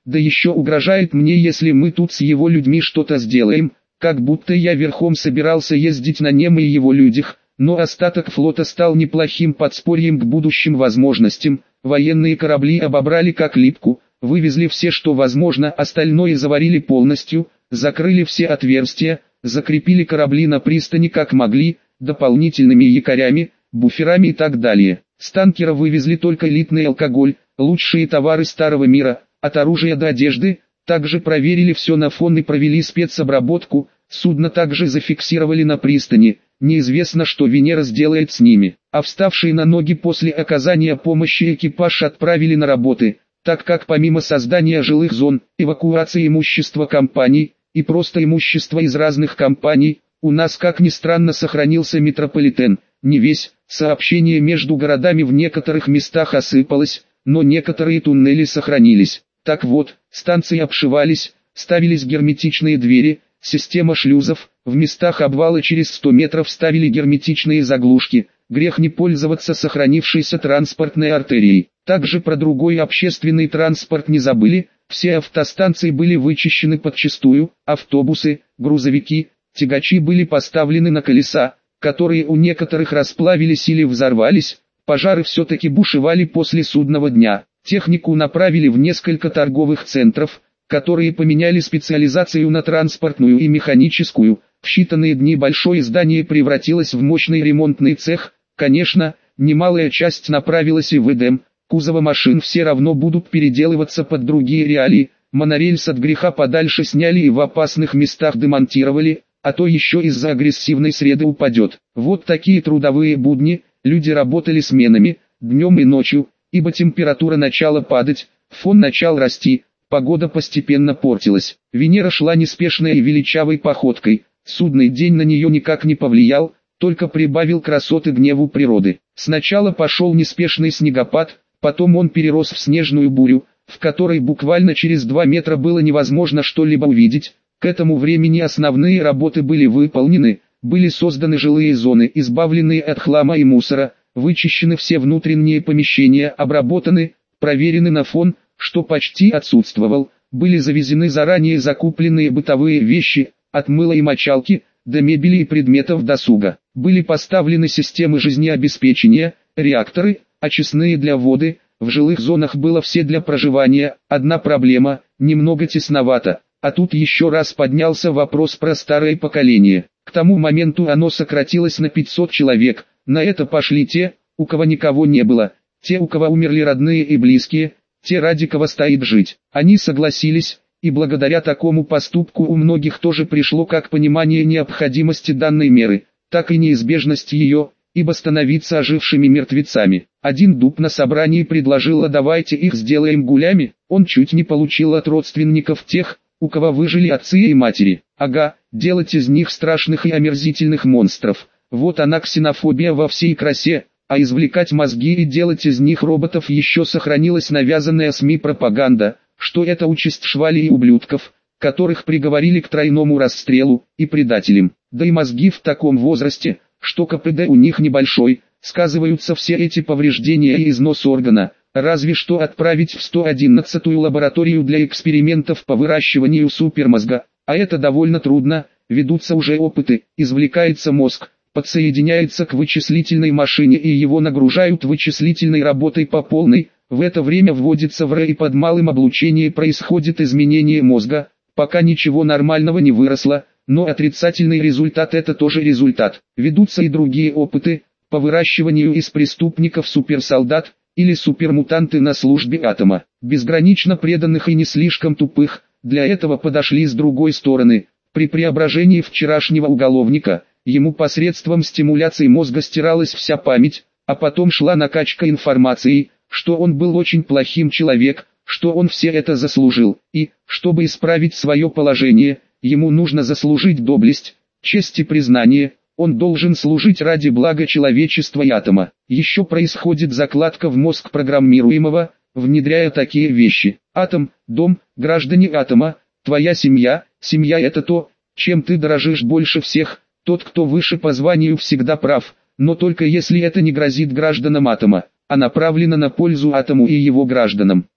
да еще угрожает мне, если мы тут с его людьми что-то сделаем, как будто я верхом собирался ездить на нем и его людях, но остаток флота стал неплохим подспорьем к будущим возможностям, военные корабли обобрали как липку, вывезли все, что возможно, остальное заварили полностью, закрыли все отверстия, закрепили корабли на пристани как могли, дополнительными якорями, буферами и так далее. С танкера вывезли только элитный алкоголь, лучшие товары старого мира, от оружия до одежды, также проверили все на фон и провели спецобработку, судно также зафиксировали на пристани, неизвестно, что Венера сделает с ними. А вставшие на ноги после оказания помощи экипаж отправили на работы, так как помимо создания жилых зон, эвакуации имущества компаний, и просто имущества из разных компаний, у нас как ни странно сохранился метрополитен, не весь, сообщение между городами в некоторых местах осыпалось, но некоторые туннели сохранились. Так вот, станции обшивались, ставились герметичные двери, система шлюзов, в местах обвала через 100 метров ставили герметичные заглушки, грех не пользоваться сохранившейся транспортной артерией. Также про другой общественный транспорт не забыли, все автостанции были вычищены подчистую, автобусы, грузовики, тягачи были поставлены на колеса, которые у некоторых расплавились или взорвались, пожары все-таки бушевали после судного дня. Технику направили в несколько торговых центров, которые поменяли специализацию на транспортную и механическую. В считанные дни большое здание превратилось в мощный ремонтный цех. Конечно, немалая часть направилась и в Эдем. Кузовы машин все равно будут переделываться под другие реалии. Монорельс от греха подальше сняли и в опасных местах демонтировали, а то еще из-за агрессивной среды упадет. Вот такие трудовые будни, люди работали сменами, днем и ночью, ибо температура начала падать, фон начал расти, погода постепенно портилась. Венера шла неспешной и величавой походкой, судный день на нее никак не повлиял, только прибавил красоты гневу природы. Сначала пошел неспешный снегопад, потом он перерос в снежную бурю, в которой буквально через 2 метра было невозможно что-либо увидеть. К этому времени основные работы были выполнены, были созданы жилые зоны, избавленные от хлама и мусора, вычищены все внутренние помещения, обработаны, проверены на фон, что почти отсутствовал, были завезены заранее закупленные бытовые вещи, от мыла и мочалки, до мебели и предметов досуга. Были поставлены системы жизнеобеспечения, реакторы, очистные для воды, в жилых зонах было все для проживания. Одна проблема, немного тесновато, а тут еще раз поднялся вопрос про старое поколение. К тому моменту оно сократилось на 500 человек, на это пошли те, у кого никого не было, те, у кого умерли родные и близкие, те, ради кого стоит жить. Они согласились, и благодаря такому поступку у многих тоже пришло как понимание необходимости данной меры, так и неизбежности ее, ибо становиться ожившими мертвецами. Один дуб на собрании предложил: а давайте их сделаем гулями. Он чуть не получил от родственников тех, у кого выжили отцы и матери. Ага, делать из них страшных и омерзительных монстров. Вот она ксенофобия во всей красе. А извлекать мозги и делать из них роботов еще сохранилась навязанная СМИ пропаганда, что это участь швали и ублюдков, которых приговорили к тройному расстрелу, и предателям. Да и мозги в таком возрасте, что КПД у них небольшой, сказываются все эти повреждения и износ органа, разве что отправить в 111-ю лабораторию для экспериментов по выращиванию супермозга, а это довольно трудно, ведутся уже опыты, извлекается мозг, подсоединяется к вычислительной машине и его нагружают вычислительной работой по полной, в это время вводится в РЭ и под малым облучением происходит изменение мозга, пока ничего нормального не выросло, но отрицательный результат — это тоже результат. Ведутся и другие опыты, по выращиванию из преступников суперсолдат, или супермутанты на службе атома, безгранично преданных и не слишком тупых. Для этого подошли с другой стороны. При преображении вчерашнего уголовника, ему посредством стимуляции мозга стиралась вся память, а потом шла накачка информации, что он был очень плохим человеком, что он все это заслужил, и, чтобы исправить свое положение, ему нужно заслужить доблесть, честь и признание, он должен служить ради блага человечества и атома. Еще происходит закладка в мозг программируемого, внедряя такие вещи. Атом, дом, граждане атома, твоя семья, семья — это то, чем ты дорожишь больше всех, тот, кто выше по званию, всегда прав, но только если это не грозит гражданам атома, а направлено на пользу атому и его гражданам.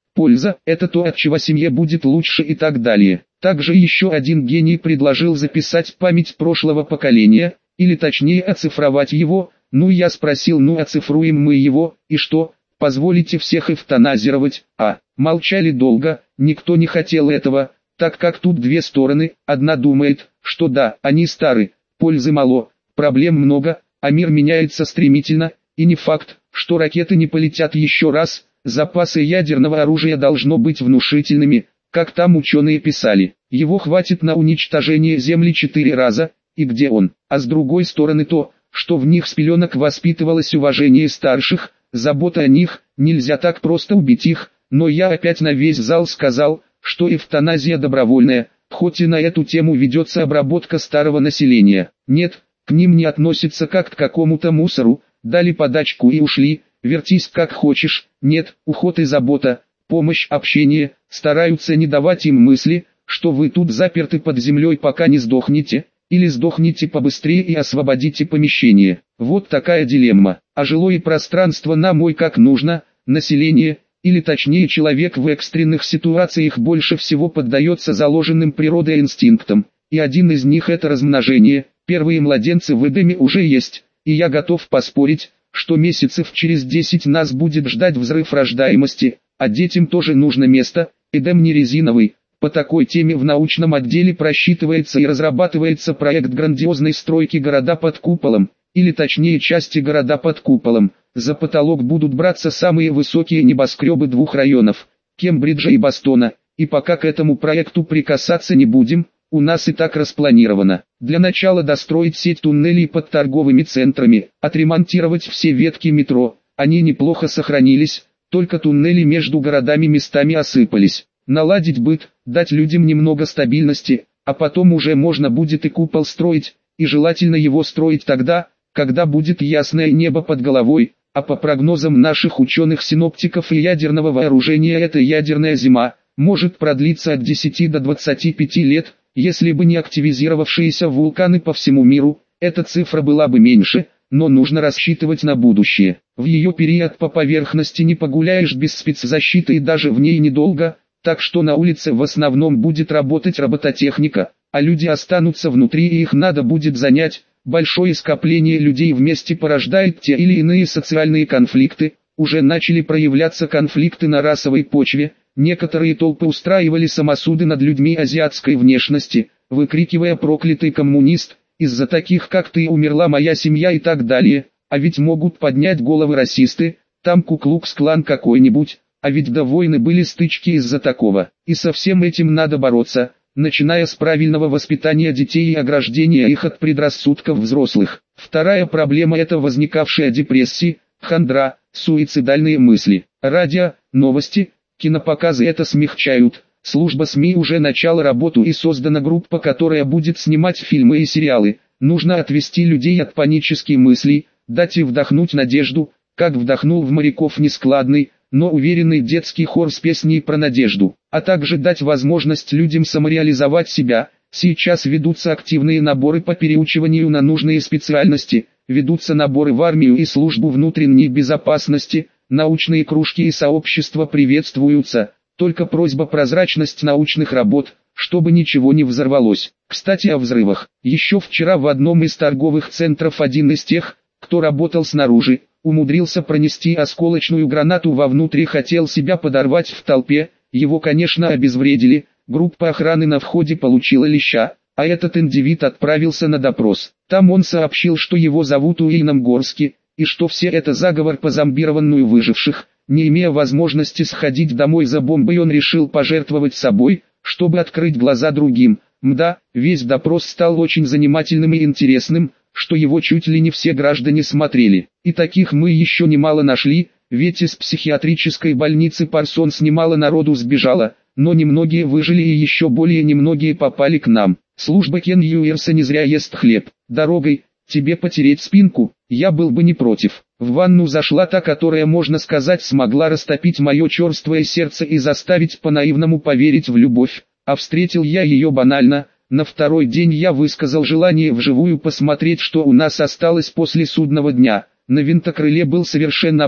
Польза – это то, от чего семье будет лучше и так далее. Также еще один гений предложил записать память прошлого поколения, или точнее оцифровать его. Ну я спросил, ну оцифруем мы его, и что, позволите всех эвтаназировать? Молчали долго, никто не хотел этого, так как тут две стороны, одна думает, что да, они стары, пользы мало, проблем много, а мир меняется стремительно, и не факт, что ракеты не полетят еще раз, запасы ядерного оружия должно быть внушительными, как там ученые писали, его хватит на уничтожение Земли 4 раза, и где он? А с другой стороны то, что в них с пеленок воспитывалось уважение старших, забота о них, нельзя так просто убить их, но я опять на весь зал сказал, что эвтаназия добровольная, хоть и на эту тему ведется обработка старого населения. Нет, к ним не относится как к какому-то мусору, дали подачку и ушли, вертись как хочешь, нет, уход и забота, помощь, общение, стараются не давать им мысли, что вы тут заперты под землей пока не сдохнете, или сдохните побыстрее и освободите помещение. Вот такая дилемма. А жилое пространство нам ой как нужно, население, или точнее человек в экстренных ситуациях больше всего поддается заложенным природой инстинктам, и один из них это размножение. Первые младенцы в Эдеме уже есть, и я готов поспорить, что месяцев через 10 нас будет ждать взрыв рождаемости, а детям тоже нужно место, Эдем не резиновый. По такой теме в научном отделе просчитывается и разрабатывается проект грандиозной стройки города под куполом, или точнее части города под куполом. За потолок будут браться самые высокие небоскребы двух районов, Кембриджа и Бостона, и пока к этому проекту прикасаться не будем, у нас и так распланировано. Для начала достроить сеть туннелей под торговыми центрами, отремонтировать все ветки метро, они неплохо сохранились, только туннели между городами местами осыпались. Наладить быт, дать людям немного стабильности, а потом уже можно будет и купол строить, и желательно его строить тогда, когда будет ясное небо под головой, а по прогнозам наших ученых-синоптиков и ядерного вооружения эта ядерная зима может продлиться от 10 до 25 лет, если бы не активизировавшиеся вулканы по всему миру, эта цифра была бы меньше, но нужно рассчитывать на будущее. В ее период по поверхности не погуляешь без спецзащиты и даже в ней недолго, так что на улице в основном будет работать робототехника, а люди останутся внутри и их надо будет занять. Большое скопление людей вместе порождает те или иные социальные конфликты, уже начали проявляться конфликты на расовой почве, некоторые толпы устраивали самосуды над людьми азиатской внешности, выкрикивая «проклятый коммунист», из-за таких как ты умерла моя семья и так далее, а ведь могут поднять головы расисты, там Ку-Клукс-клан какой-нибудь. А ведь до войны были стычки из-за такого, и со всем этим надо бороться, начиная с правильного воспитания детей и ограждения их от предрассудков взрослых. Вторая проблема – это возникавшая депрессия, хандра, суицидальные мысли. Радио, новости, кинопоказы это смягчают. Служба СМИ уже начала работу и создана группа, которая будет снимать фильмы и сериалы. Нужно отвести людей от панических мыслей, дать им вдохнуть надежду, как вдохнул в моряков нескладный, но уверенный детский хор с песней про надежду, а также дать возможность людям самореализовать себя. Сейчас ведутся активные наборы по переучиванию на нужные специальности, ведутся наборы в армию и службу внутренней безопасности, научные кружки и сообщества приветствуются, только просьба прозрачность научных работ, чтобы ничего не взорвалось. Кстати о взрывах, еще вчера в одном из торговых центров один из тех, кто работал снаружи, умудрился пронести осколочную гранату вовнутрь и хотел себя подорвать в толпе, его конечно обезвредили, группа охраны на входе получила леща, а этот индивид отправился на допрос. Там он сообщил, что его зовут Уильям Горски, и что все это заговор по зомбированию выживших. Не имея возможности сходить домой за бомбой, он решил пожертвовать собой, чтобы открыть глаза другим. Мда, весь допрос стал очень занимательным и интересным, что его чуть ли не все граждане смотрели. И таких мы еще немало нашли, ведь из психиатрической больницы Парсонс немало народу сбежало, но немногие выжили и еще более немногие попали к нам. Служба Кен Юэрса не зря ест хлеб. Дорогой, тебе потереть спинку, я был бы не против. В ванну зашла та, которая, можно сказать, смогла растопить мое черствое сердце и заставить по-наивному поверить в любовь, а встретил я ее банально. На второй день я высказал желание вживую посмотреть, что у нас осталось после судного дня. На винтокрыле был совершенно облет,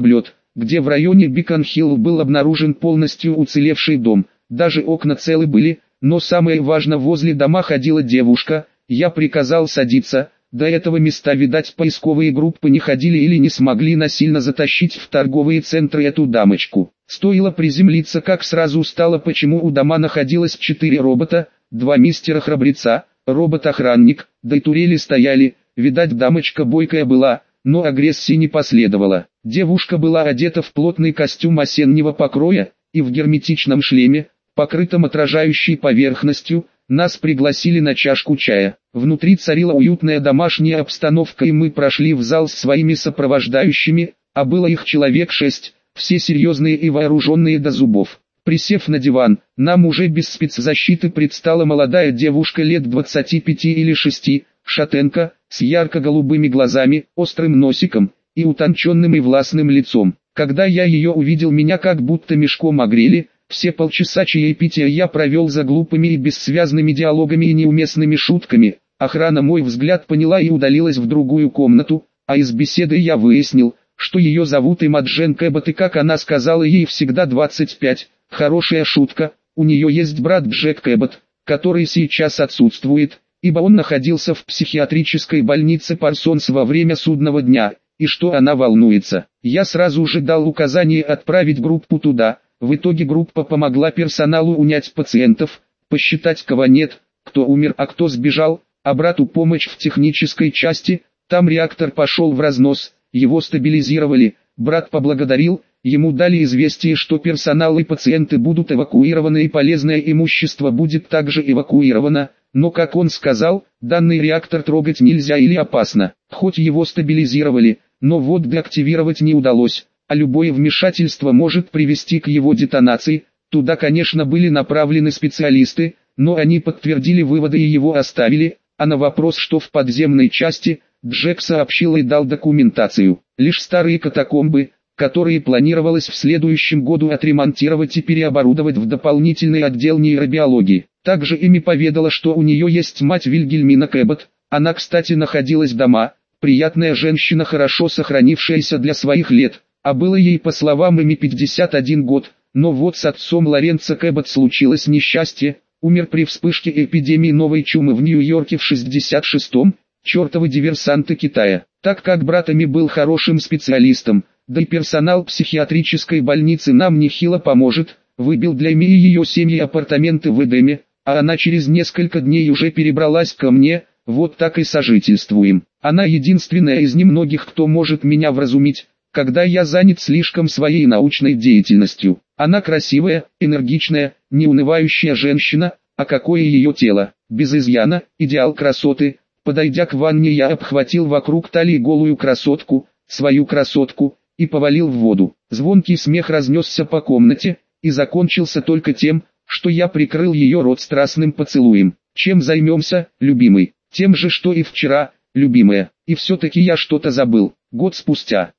где в районе Бикон-Хилл был обнаружен полностью уцелевший дом. Даже окна целы были, но самое важное, возле дома ходила девушка. Я приказал садиться. До этого места, видать, поисковые группы не ходили или не смогли насильно затащить в торговые центры эту дамочку. Стоило приземлиться, как сразу стало, почему у дома находилось 4 робота, 2 мистера-храбреца, робот-охранник, да и турели стояли. Видать, дамочка бойкая была, но агрессии не последовало. Девушка была одета в плотный костюм осеннего покроя и в герметичном шлеме, покрытом отражающей поверхностью. Нас пригласили на чашку чая. Внутри царила уютная домашняя обстановка, и мы прошли в зал с своими сопровождающими, а было их человек 6, все серьезные и вооруженные до зубов. Присев на диван, нам уже без спецзащиты предстала молодая девушка лет 25 или 6, шатенка, с ярко-голубыми глазами, острым носиком и утонченным и властным лицом. Когда я ее увидел, меня как будто мешком огрели. Все полчаса чаепития я провел за глупыми и бессвязными диалогами и неуместными шутками. Охрана мой взгляд поняла и удалилась в другую комнату, а из беседы я выяснил, что ее зовут Имаджен Кэббот, и как она сказала, ей всегда 25. Хорошая шутка, у нее есть брат Джек Кэббот, который сейчас отсутствует, ибо он находился в психиатрической больнице Парсонс во время судного дня, и что она волнуется. Я сразу же дал указание отправить группу туда. В итоге группа помогла персоналу унять пациентов, посчитать, кого нет, кто умер, а кто сбежал, а брату помощь в технической части. Там реактор пошел в разнос, его стабилизировали, брат поблагодарил, ему дали известие, что персонал и пациенты будут эвакуированы и полезное имущество будет также эвакуировано, но, как он сказал, данный реактор трогать нельзя или опасно. Хоть его стабилизировали, но вот деактивировать не удалось. А любое вмешательство может привести к его детонации. Туда, конечно, были направлены специалисты, но они подтвердили выводы и его оставили, а на вопрос, что в подземной части, Джек сообщил и дал документацию. Лишь старые катакомбы, которые планировалось в следующем году отремонтировать и переоборудовать в дополнительный отдел нейробиологии. Также ими поведала, что у нее есть мать Вильгельмина Кэббот, она, кстати, находилась дома, приятная женщина, хорошо сохранившаяся для своих лет. А было ей, по словам ими, 51 год, но вот с отцом Лоренцо Кэббот случилось несчастье, умер при вспышке эпидемии новой чумы в Нью-Йорке в 66-м, чертовы диверсанты Китая. Так как брат Эми был хорошим специалистом, да и персонал психиатрической больницы нам нехило поможет, выбил для Эми и ее семьи апартаменты в Эдеме, а она через несколько дней уже перебралась ко мне, вот так и сожительствуем. Она единственная из немногих, кто может меня вразумить, когда я занят слишком своей научной деятельностью. Она красивая, энергичная, неунывающая женщина, а какое ее тело, без изъяна, идеал красоты. Подойдя к ванне, я обхватил вокруг талии голую красотку, свою красотку, и повалил в воду. Звонкий смех разнесся по комнате, и закончился только тем, что я прикрыл ее рот страстным поцелуем. Чем займемся, любимый? Тем же, что и вчера, любимая. И все-таки я что-то забыл. Год спустя,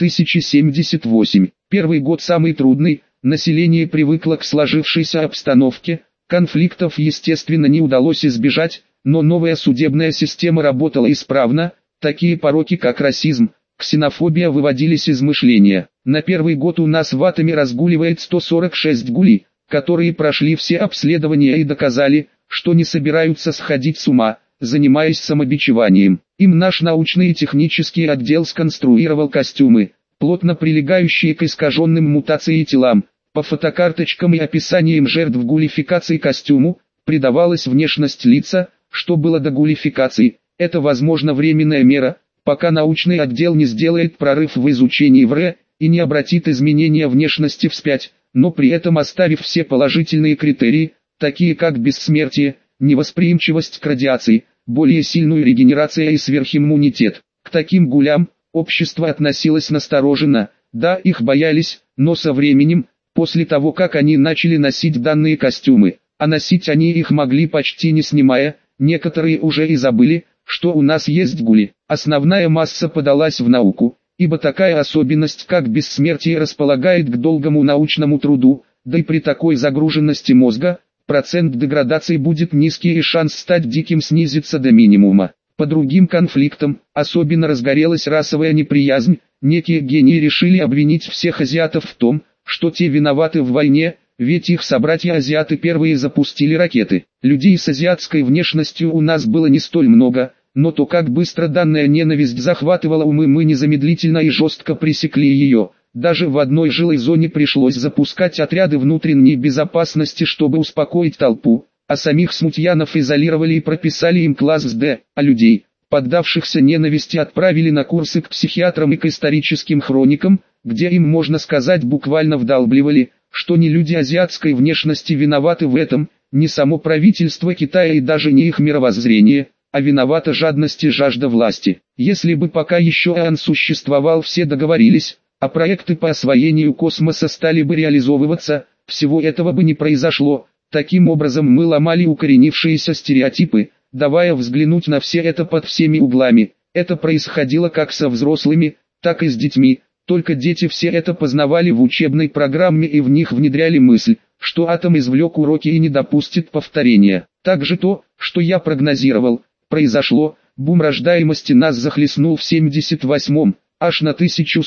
2078, первый год самый трудный, население привыкло к сложившейся обстановке, конфликтов естественно не удалось избежать, но новая судебная система работала исправно, такие пороки как расизм, ксенофобия выводились из мышления. На первый год у нас в атоме разгуливает 146 гулей, которые прошли все обследования и доказали, что не собираются сходить с ума, занимаясь самобичеванием. Им наш научный и технический отдел сконструировал костюмы, плотно прилегающие к искаженным мутацией телам. По фотокарточкам и описаниям жертв гулификации костюму придавалась внешность лица, что было до гулификации. Это, возможно, временная мера, пока научный отдел не сделает прорыв в изучении ВРЭ и не обратит изменения внешности вспять, но при этом оставив все положительные критерии, такие как бессмертие, невосприимчивость к радиации, более сильную регенерацию и сверхиммунитет. К таким гулям общество относилось настороженно, да, их боялись, но со временем, после того как они начали носить данные костюмы, а носить они их могли почти не снимая, некоторые уже и забыли, что у нас есть гули. Основная масса подалась в науку, ибо такая особенность как бессмертие располагает к долгому научному труду, да и при такой загруженности мозга, процент деградации будет низкий и шанс стать диким снизится до минимума. По другим конфликтам, особенно разгорелась расовая неприязнь, некие гении решили обвинить всех азиатов в том, что те виноваты в войне, ведь их собратья-азиаты первые запустили ракеты. Людей с азиатской внешностью у нас было не столь много, но то, как быстро данная ненависть захватывала умы, мы незамедлительно и жестко пресекли ее. Даже в одной жилой зоне пришлось запускать отряды внутренней безопасности, чтобы успокоить толпу, а самих смутьянов изолировали и прописали им класс D, а людей, поддавшихся ненависти, отправили на курсы к психиатрам и к историческим хроникам, где им, можно сказать, буквально вдалбливали, что не люди азиатской внешности виноваты в этом, не само правительство Китая и даже не их мировоззрение, а виновата жадность и жажда власти. Если бы пока еще ААН существовал, все договорились, а проекты по освоению космоса стали бы реализовываться, всего этого бы не произошло. Таким образом мы ломали укоренившиеся стереотипы, давая взглянуть на все это под всеми углами. Это происходило как со взрослыми, так и с детьми, только дети все это познавали в учебной программе и в них внедряли мысль, что атом извлек уроки и не допустит повторения. Также то, что я прогнозировал, произошло. Бум рождаемости нас захлестнул в 78-м, аж на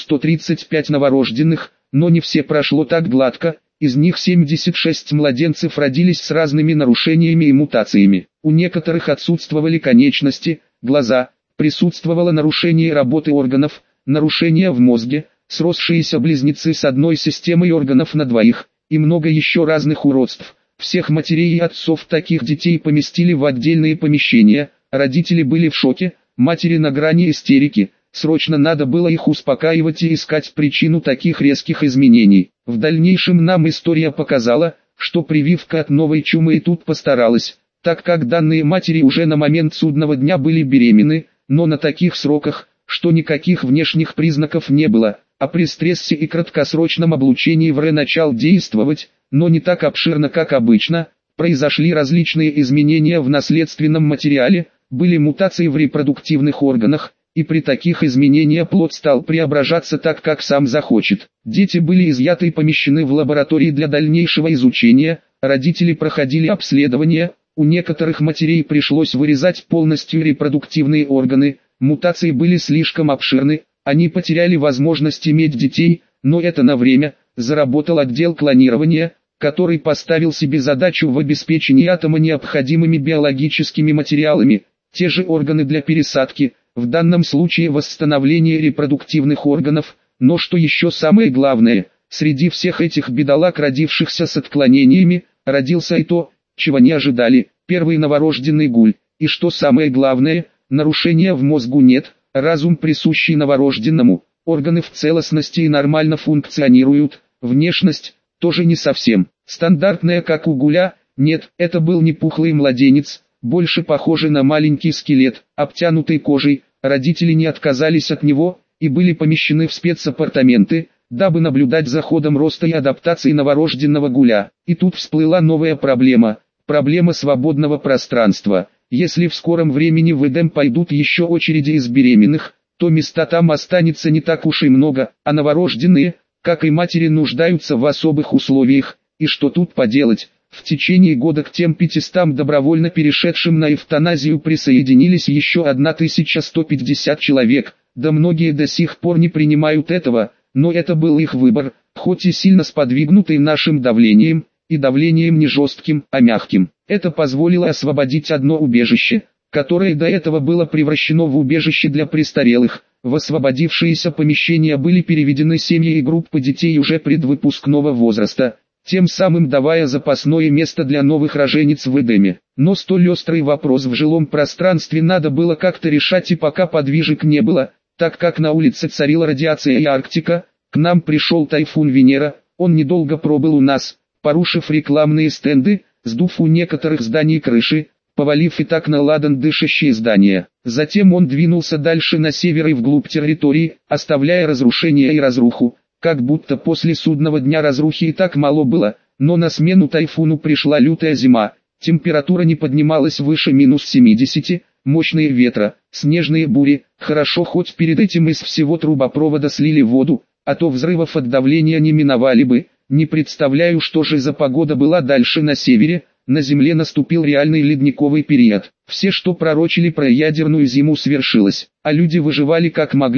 1135 новорожденных, но не все прошло так гладко, из них 76 младенцев родились с разными нарушениями и мутациями. У некоторых отсутствовали конечности, глаза, присутствовало нарушение работы органов, нарушения в мозге, сросшиеся близнецы с одной системой органов на двоих, и много еще разных уродств. Всех матерей и отцов таких детей поместили в отдельные помещения, родители были в шоке, матери на грани истерики, срочно надо было их успокаивать и искать причину таких резких изменений. В дальнейшем нам история показала, что прививка от новой чумы и тут постаралась, так как данные матери уже на момент судного дня были беременны, но на таких сроках, что никаких внешних признаков не было, а при стрессе и краткосрочном облучении ВР начал действовать, но не так обширно, как обычно. Произошли различные изменения в наследственном материале, были мутации в репродуктивных органах, и при таких изменениях плод стал преображаться так, как сам захочет. Дети были изъяты и помещены в лаборатории для дальнейшего изучения, родители проходили обследование, у некоторых матерей пришлось вырезать полностью репродуктивные органы, мутации были слишком обширны, они потеряли возможность иметь детей, но это на время. Заработал отдел клонирования, который поставил себе задачу в обеспечении атома необходимыми биологическими материалами, те же органы для пересадки, в данном случае восстановление репродуктивных органов, но что еще самое главное, среди всех этих бедолаг, родившихся с отклонениями, родился и то, чего не ожидали, первый новорожденный гуль, и что самое главное, нарушения в мозгу нет, разум присущий новорожденному, органы в целостности и нормально функционируют, внешность тоже не совсем стандартная, как у гуля, нет, это был не пухлый младенец, больше похожий на маленький скелет, обтянутый кожей. Родители не отказались от него и были помещены в спецапартаменты, дабы наблюдать за ходом роста и адаптации новорожденного гуля. И тут всплыла новая проблема свободного пространства. Если в скором времени в Эдем пойдут еще очереди из беременных, то места там останется не так уж и много, а новорожденные, как и матери, нуждаются в особых условиях. И что тут поделать? В течение года к тем 500 добровольно перешедшим на эвтаназию присоединились еще 1150 человек, да многие до сих пор не принимают этого, но это был их выбор, хоть и сильно сподвигнутый нашим давлением, и давлением не жестким, а мягким. Это позволило освободить одно убежище, которое до этого было превращено в убежище для престарелых. В освободившиеся помещения были переведены семьи и группы детей уже предвыпускного возраста, тем самым давая запасное место для новых рожениц в Эдеме. Но столь острый вопрос в жилом пространстве надо было как-то решать, и пока подвижек не было, так как на улице царила радиация и Арктика, к нам пришел тайфун Венера. Он недолго пробыл у нас, порушив рекламные стенды, сдув у некоторых зданий крыши, повалив и так на ладан дышащие здания. Затем он двинулся дальше на север и вглубь территории, оставляя разрушения и разруху. Как будто после судного дня разрухи и так мало было, но на смену тайфуну пришла лютая зима, температура не поднималась выше -70, мощные ветра, снежные бури. Хорошо, хоть перед этим из всего трубопровода слили воду, а то взрывов от давления не миновали бы. Не представляю, что же за погода была дальше на севере. На Земле наступил реальный ледниковый период. Все, что пророчили про ядерную зиму, свершилось, а люди выживали как могли.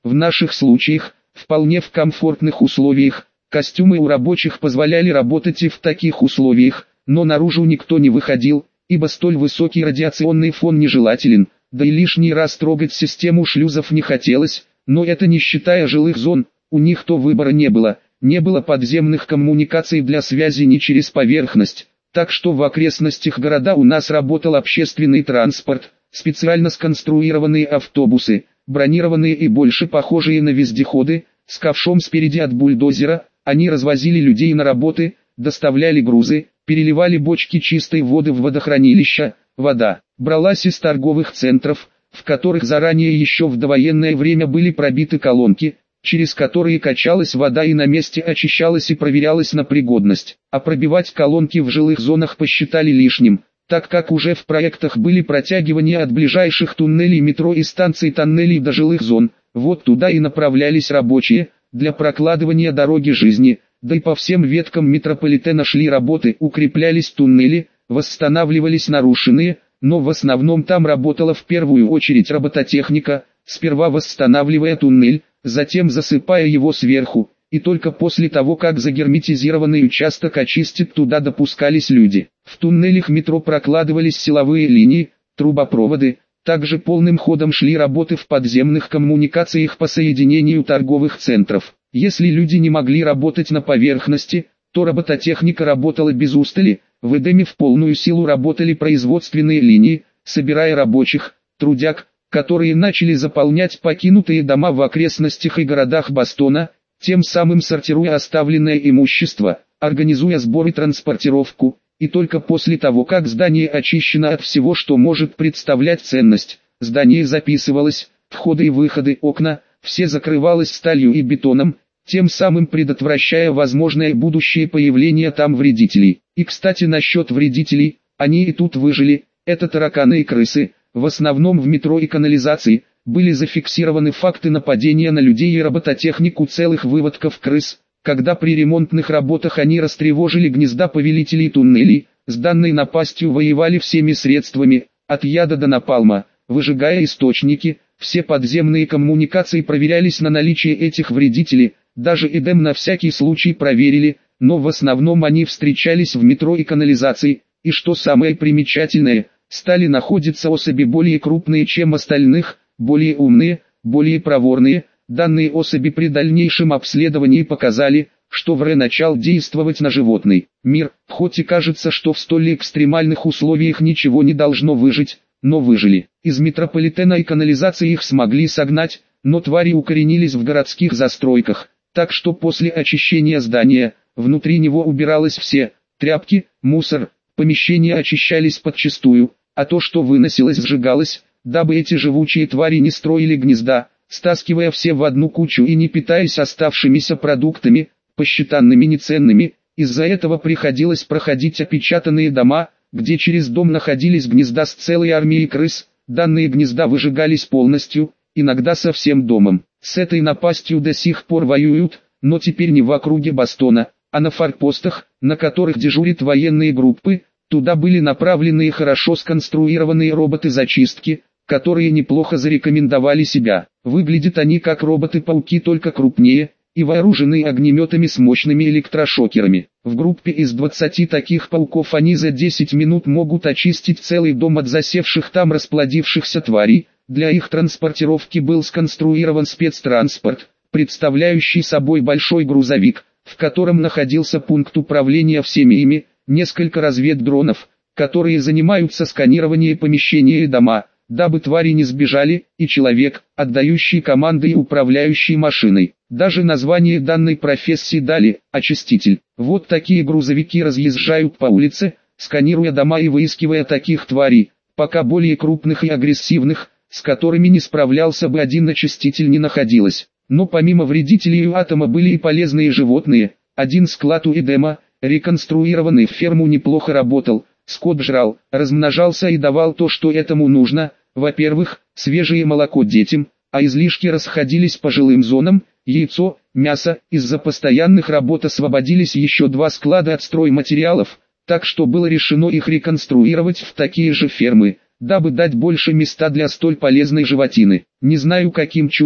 В наших случаях, вполне в комфортных условиях, костюмы у рабочих позволяли работать и в таких условиях, но наружу никто не выходил, ибо столь высокий радиационный фон нежелателен, да и лишний раз трогать систему шлюзов не хотелось, но это не считая жилых зон, у них то выбора не было подземных коммуникаций для связи ни через поверхность, так что в окрестностях города у нас работал общественный транспорт, специально сконструированные автобусы, бронированные и больше похожие на вездеходы, с ковшом спереди от бульдозера, они развозили людей на работы, доставляли грузы, переливали бочки чистой воды в водохранилища, вода бралась из торговых центров, в которых заранее еще в довоенное время были пробиты колонки, через которые качалась вода и на месте очищалась и проверялась на пригодность, а пробивать колонки в жилых зонах посчитали лишним, так как уже в проектах были протягивания от ближайших туннелей метро и станций тоннелей до жилых зон, вот туда и направлялись рабочие, для прокладывания дороги жизни, да и по всем веткам метрополитена шли работы, укреплялись туннели, восстанавливались нарушенные, но в основном там работала в первую очередь робототехника, сперва восстанавливая туннель, затем засыпая его сверху, и только после того как загерметизированный участок очистит, туда допускались люди. В туннелях метро прокладывались силовые линии, трубопроводы, также полным ходом шли работы в подземных коммуникациях по соединению торговых центров. Если люди не могли работать на поверхности, то робототехника работала без устали, в Эдеме в полную силу работали производственные линии, собирая рабочих, трудяг, которые начали заполнять покинутые дома в окрестностях и городах Бостона, тем самым сортируя оставленное имущество, организуя сбор и транспортировку, и только после того как здание очищено от всего, что может представлять ценность, здание записывалось, входы и выходы, окна, все закрывалось сталью и бетоном, тем самым предотвращая возможное будущее появление там вредителей. И кстати насчет вредителей, они и тут выжили, это тараканы и крысы, в основном в метро и канализации, были зафиксированы факты нападения на людей и робототехнику целых выводков крыс, когда при ремонтных работах они растревожили гнезда повелителей туннелей, с данной напастью воевали всеми средствами, от яда до напалма, выжигая источники, все подземные коммуникации проверялись на наличие этих вредителей, даже Эдем на всякий случай проверили, но в основном они встречались в метро и канализации, и что самое примечательное, стали находиться особи более крупные чем остальных, более умные, более проворные. Данные особи при дальнейшем обследовании показали, что ВР начал действовать на животный мир, хоть и кажется, что в столь экстремальных условиях ничего не должно выжить, но выжили. Из метрополитена и канализации их смогли согнать, но твари укоренились в городских застройках, так что после очищения здания, внутри него убиралось все, тряпки, мусор, помещения очищались подчистую, а то, что выносилось, сжигалось, дабы эти живучие твари не строили гнезда, стаскивая все в одну кучу и не питаясь оставшимися продуктами, посчитанными неценными. Из-за этого приходилось проходить опечатанные дома, где через дом находились гнезда с целой армией крыс, данные гнезда выжигались полностью, иногда со всем домом. С этой напастью до сих пор воюют, но теперь не в округе Бостона, а на форпостах, на которых дежурят военные группы. Туда были направлены хорошо сконструированные роботы зачистки, которые неплохо зарекомендовали себя. Выглядят они как роботы-пауки, только крупнее, и вооружены огнеметами с мощными электрошокерами. В группе из 20 таких пауков они за 10 минут могут очистить целый дом от засевших там расплодившихся тварей. Для их транспортировки был сконструирован спецтранспорт, представляющий собой большой грузовик, в котором находился пункт управления всеми ими, несколько разведдронов, которые занимаются сканированием помещений и дома, дабы твари не сбежали, и человек, отдающий команды и управляющий машиной. Даже название данной профессии дали – очиститель. Вот такие грузовики разъезжают по улице, сканируя дома и выискивая таких тварей, пока более крупных и агрессивных, с которыми не справлялся бы один очиститель, не находилось. Но помимо вредителей у атома были и полезные животные. Один склад у Эдема, реконструированный в ферму, неплохо работал. Скот жрал, размножался и давал то, что этому нужно. Во-первых, свежее молоко детям, а излишки расходились по жилым зонам, яйцо, мясо. Из-за постоянных работ освободились еще 2 склада от стройматериалов, так что было решено их реконструировать в такие же фермы, дабы дать больше места для столь полезной животины. Не знаю каким чудом,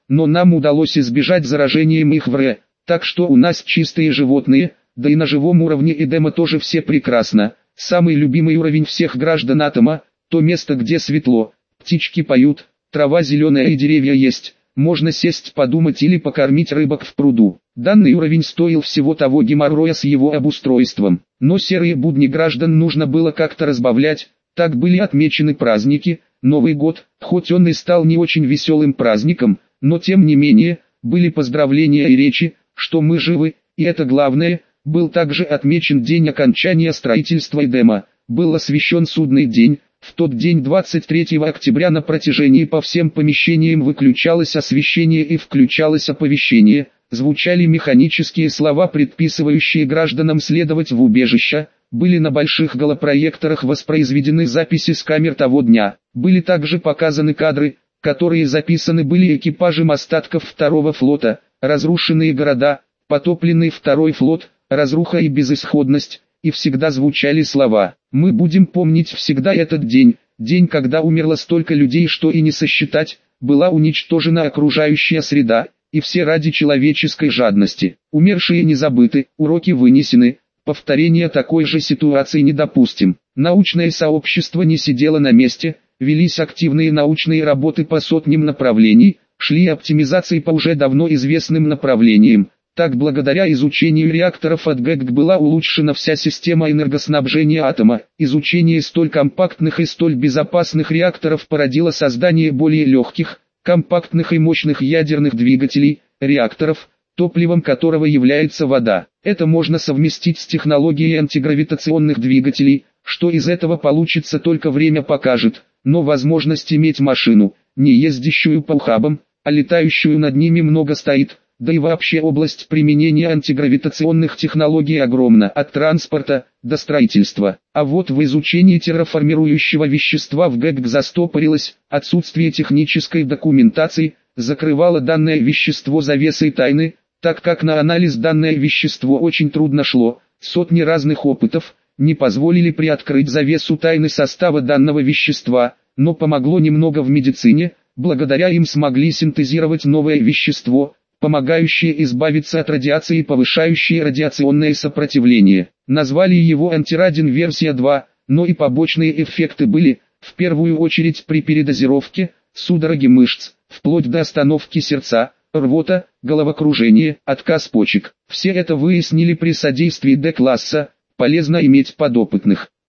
но нам удалось избежать заражением их в Р, так что у нас чистые животные, да и на живом уровне Эдема тоже все прекрасно. Самый любимый уровень всех граждан атома, то место, где светло, птички поют, трава зеленая и деревья есть, можно сесть подумать или покормить рыбок в пруду. Данный уровень стоил всего того геморроя с его обустройством, но серые будни граждан нужно было как-то разбавлять, так были отмечены праздники. Новый год, хоть он и стал не очень веселым праздником, но тем не менее, были поздравления и речи, что мы живы, и это главное. Был также отмечен день окончания строительства Эдема, был освящен судный день. В тот день 23 октября на протяжении по всем помещениям выключалось освещение и включалось оповещение, звучали механические слова, предписывающие гражданам следовать в убежища, были на больших голопроекторах воспроизведены записи с камер того дня, были также показаны кадры, которые записаны были экипажем остатков второго флота, разрушенные города, потопленный второй флот, разруха и безысходность, и всегда звучали слова: «Мы будем помнить всегда этот день, день, когда умерло столько людей, что и не сосчитать, была уничтожена окружающая среда, и все ради человеческой жадности. Умершие не забыты, уроки вынесены, повторения такой же ситуации не допустим». Научное сообщество не сидело на месте, велись активные научные работы по сотням направлений, шли оптимизации по уже давно известным направлениям. Так, благодаря изучению реакторов от ГЭК была улучшена вся система энергоснабжения атома. Изучение столь компактных и столь безопасных реакторов породило создание более легких, компактных и мощных ядерных двигателей, реакторов, топливом которого является вода. Это можно совместить с технологией антигравитационных двигателей. Что из этого получится, только время покажет, но возможность иметь машину, не ездящую по ухабам, а летающую над ними, много стоит. Да и вообще область применения антигравитационных технологий огромна, от транспорта до строительства. А вот в изучении терраформирующего вещества в ГЭК застопорилось, отсутствие технической документации закрывало данное вещество завесой тайны, так как на анализ данное вещество очень трудно шло, сотни разных опытов не позволили приоткрыть завесу тайны состава данного вещества, но помогло немного в медицине, благодаря им смогли синтезировать новое вещество, помогающие избавиться от радиации и повышающие радиационное сопротивление. Назвали его антирадин версия 2, но и побочные эффекты были, в первую очередь при передозировке, судороги мышц, вплоть до остановки сердца, рвота, головокружение, отказ почек. Все это выяснили при содействии Д-класса, полезно иметь подопытных.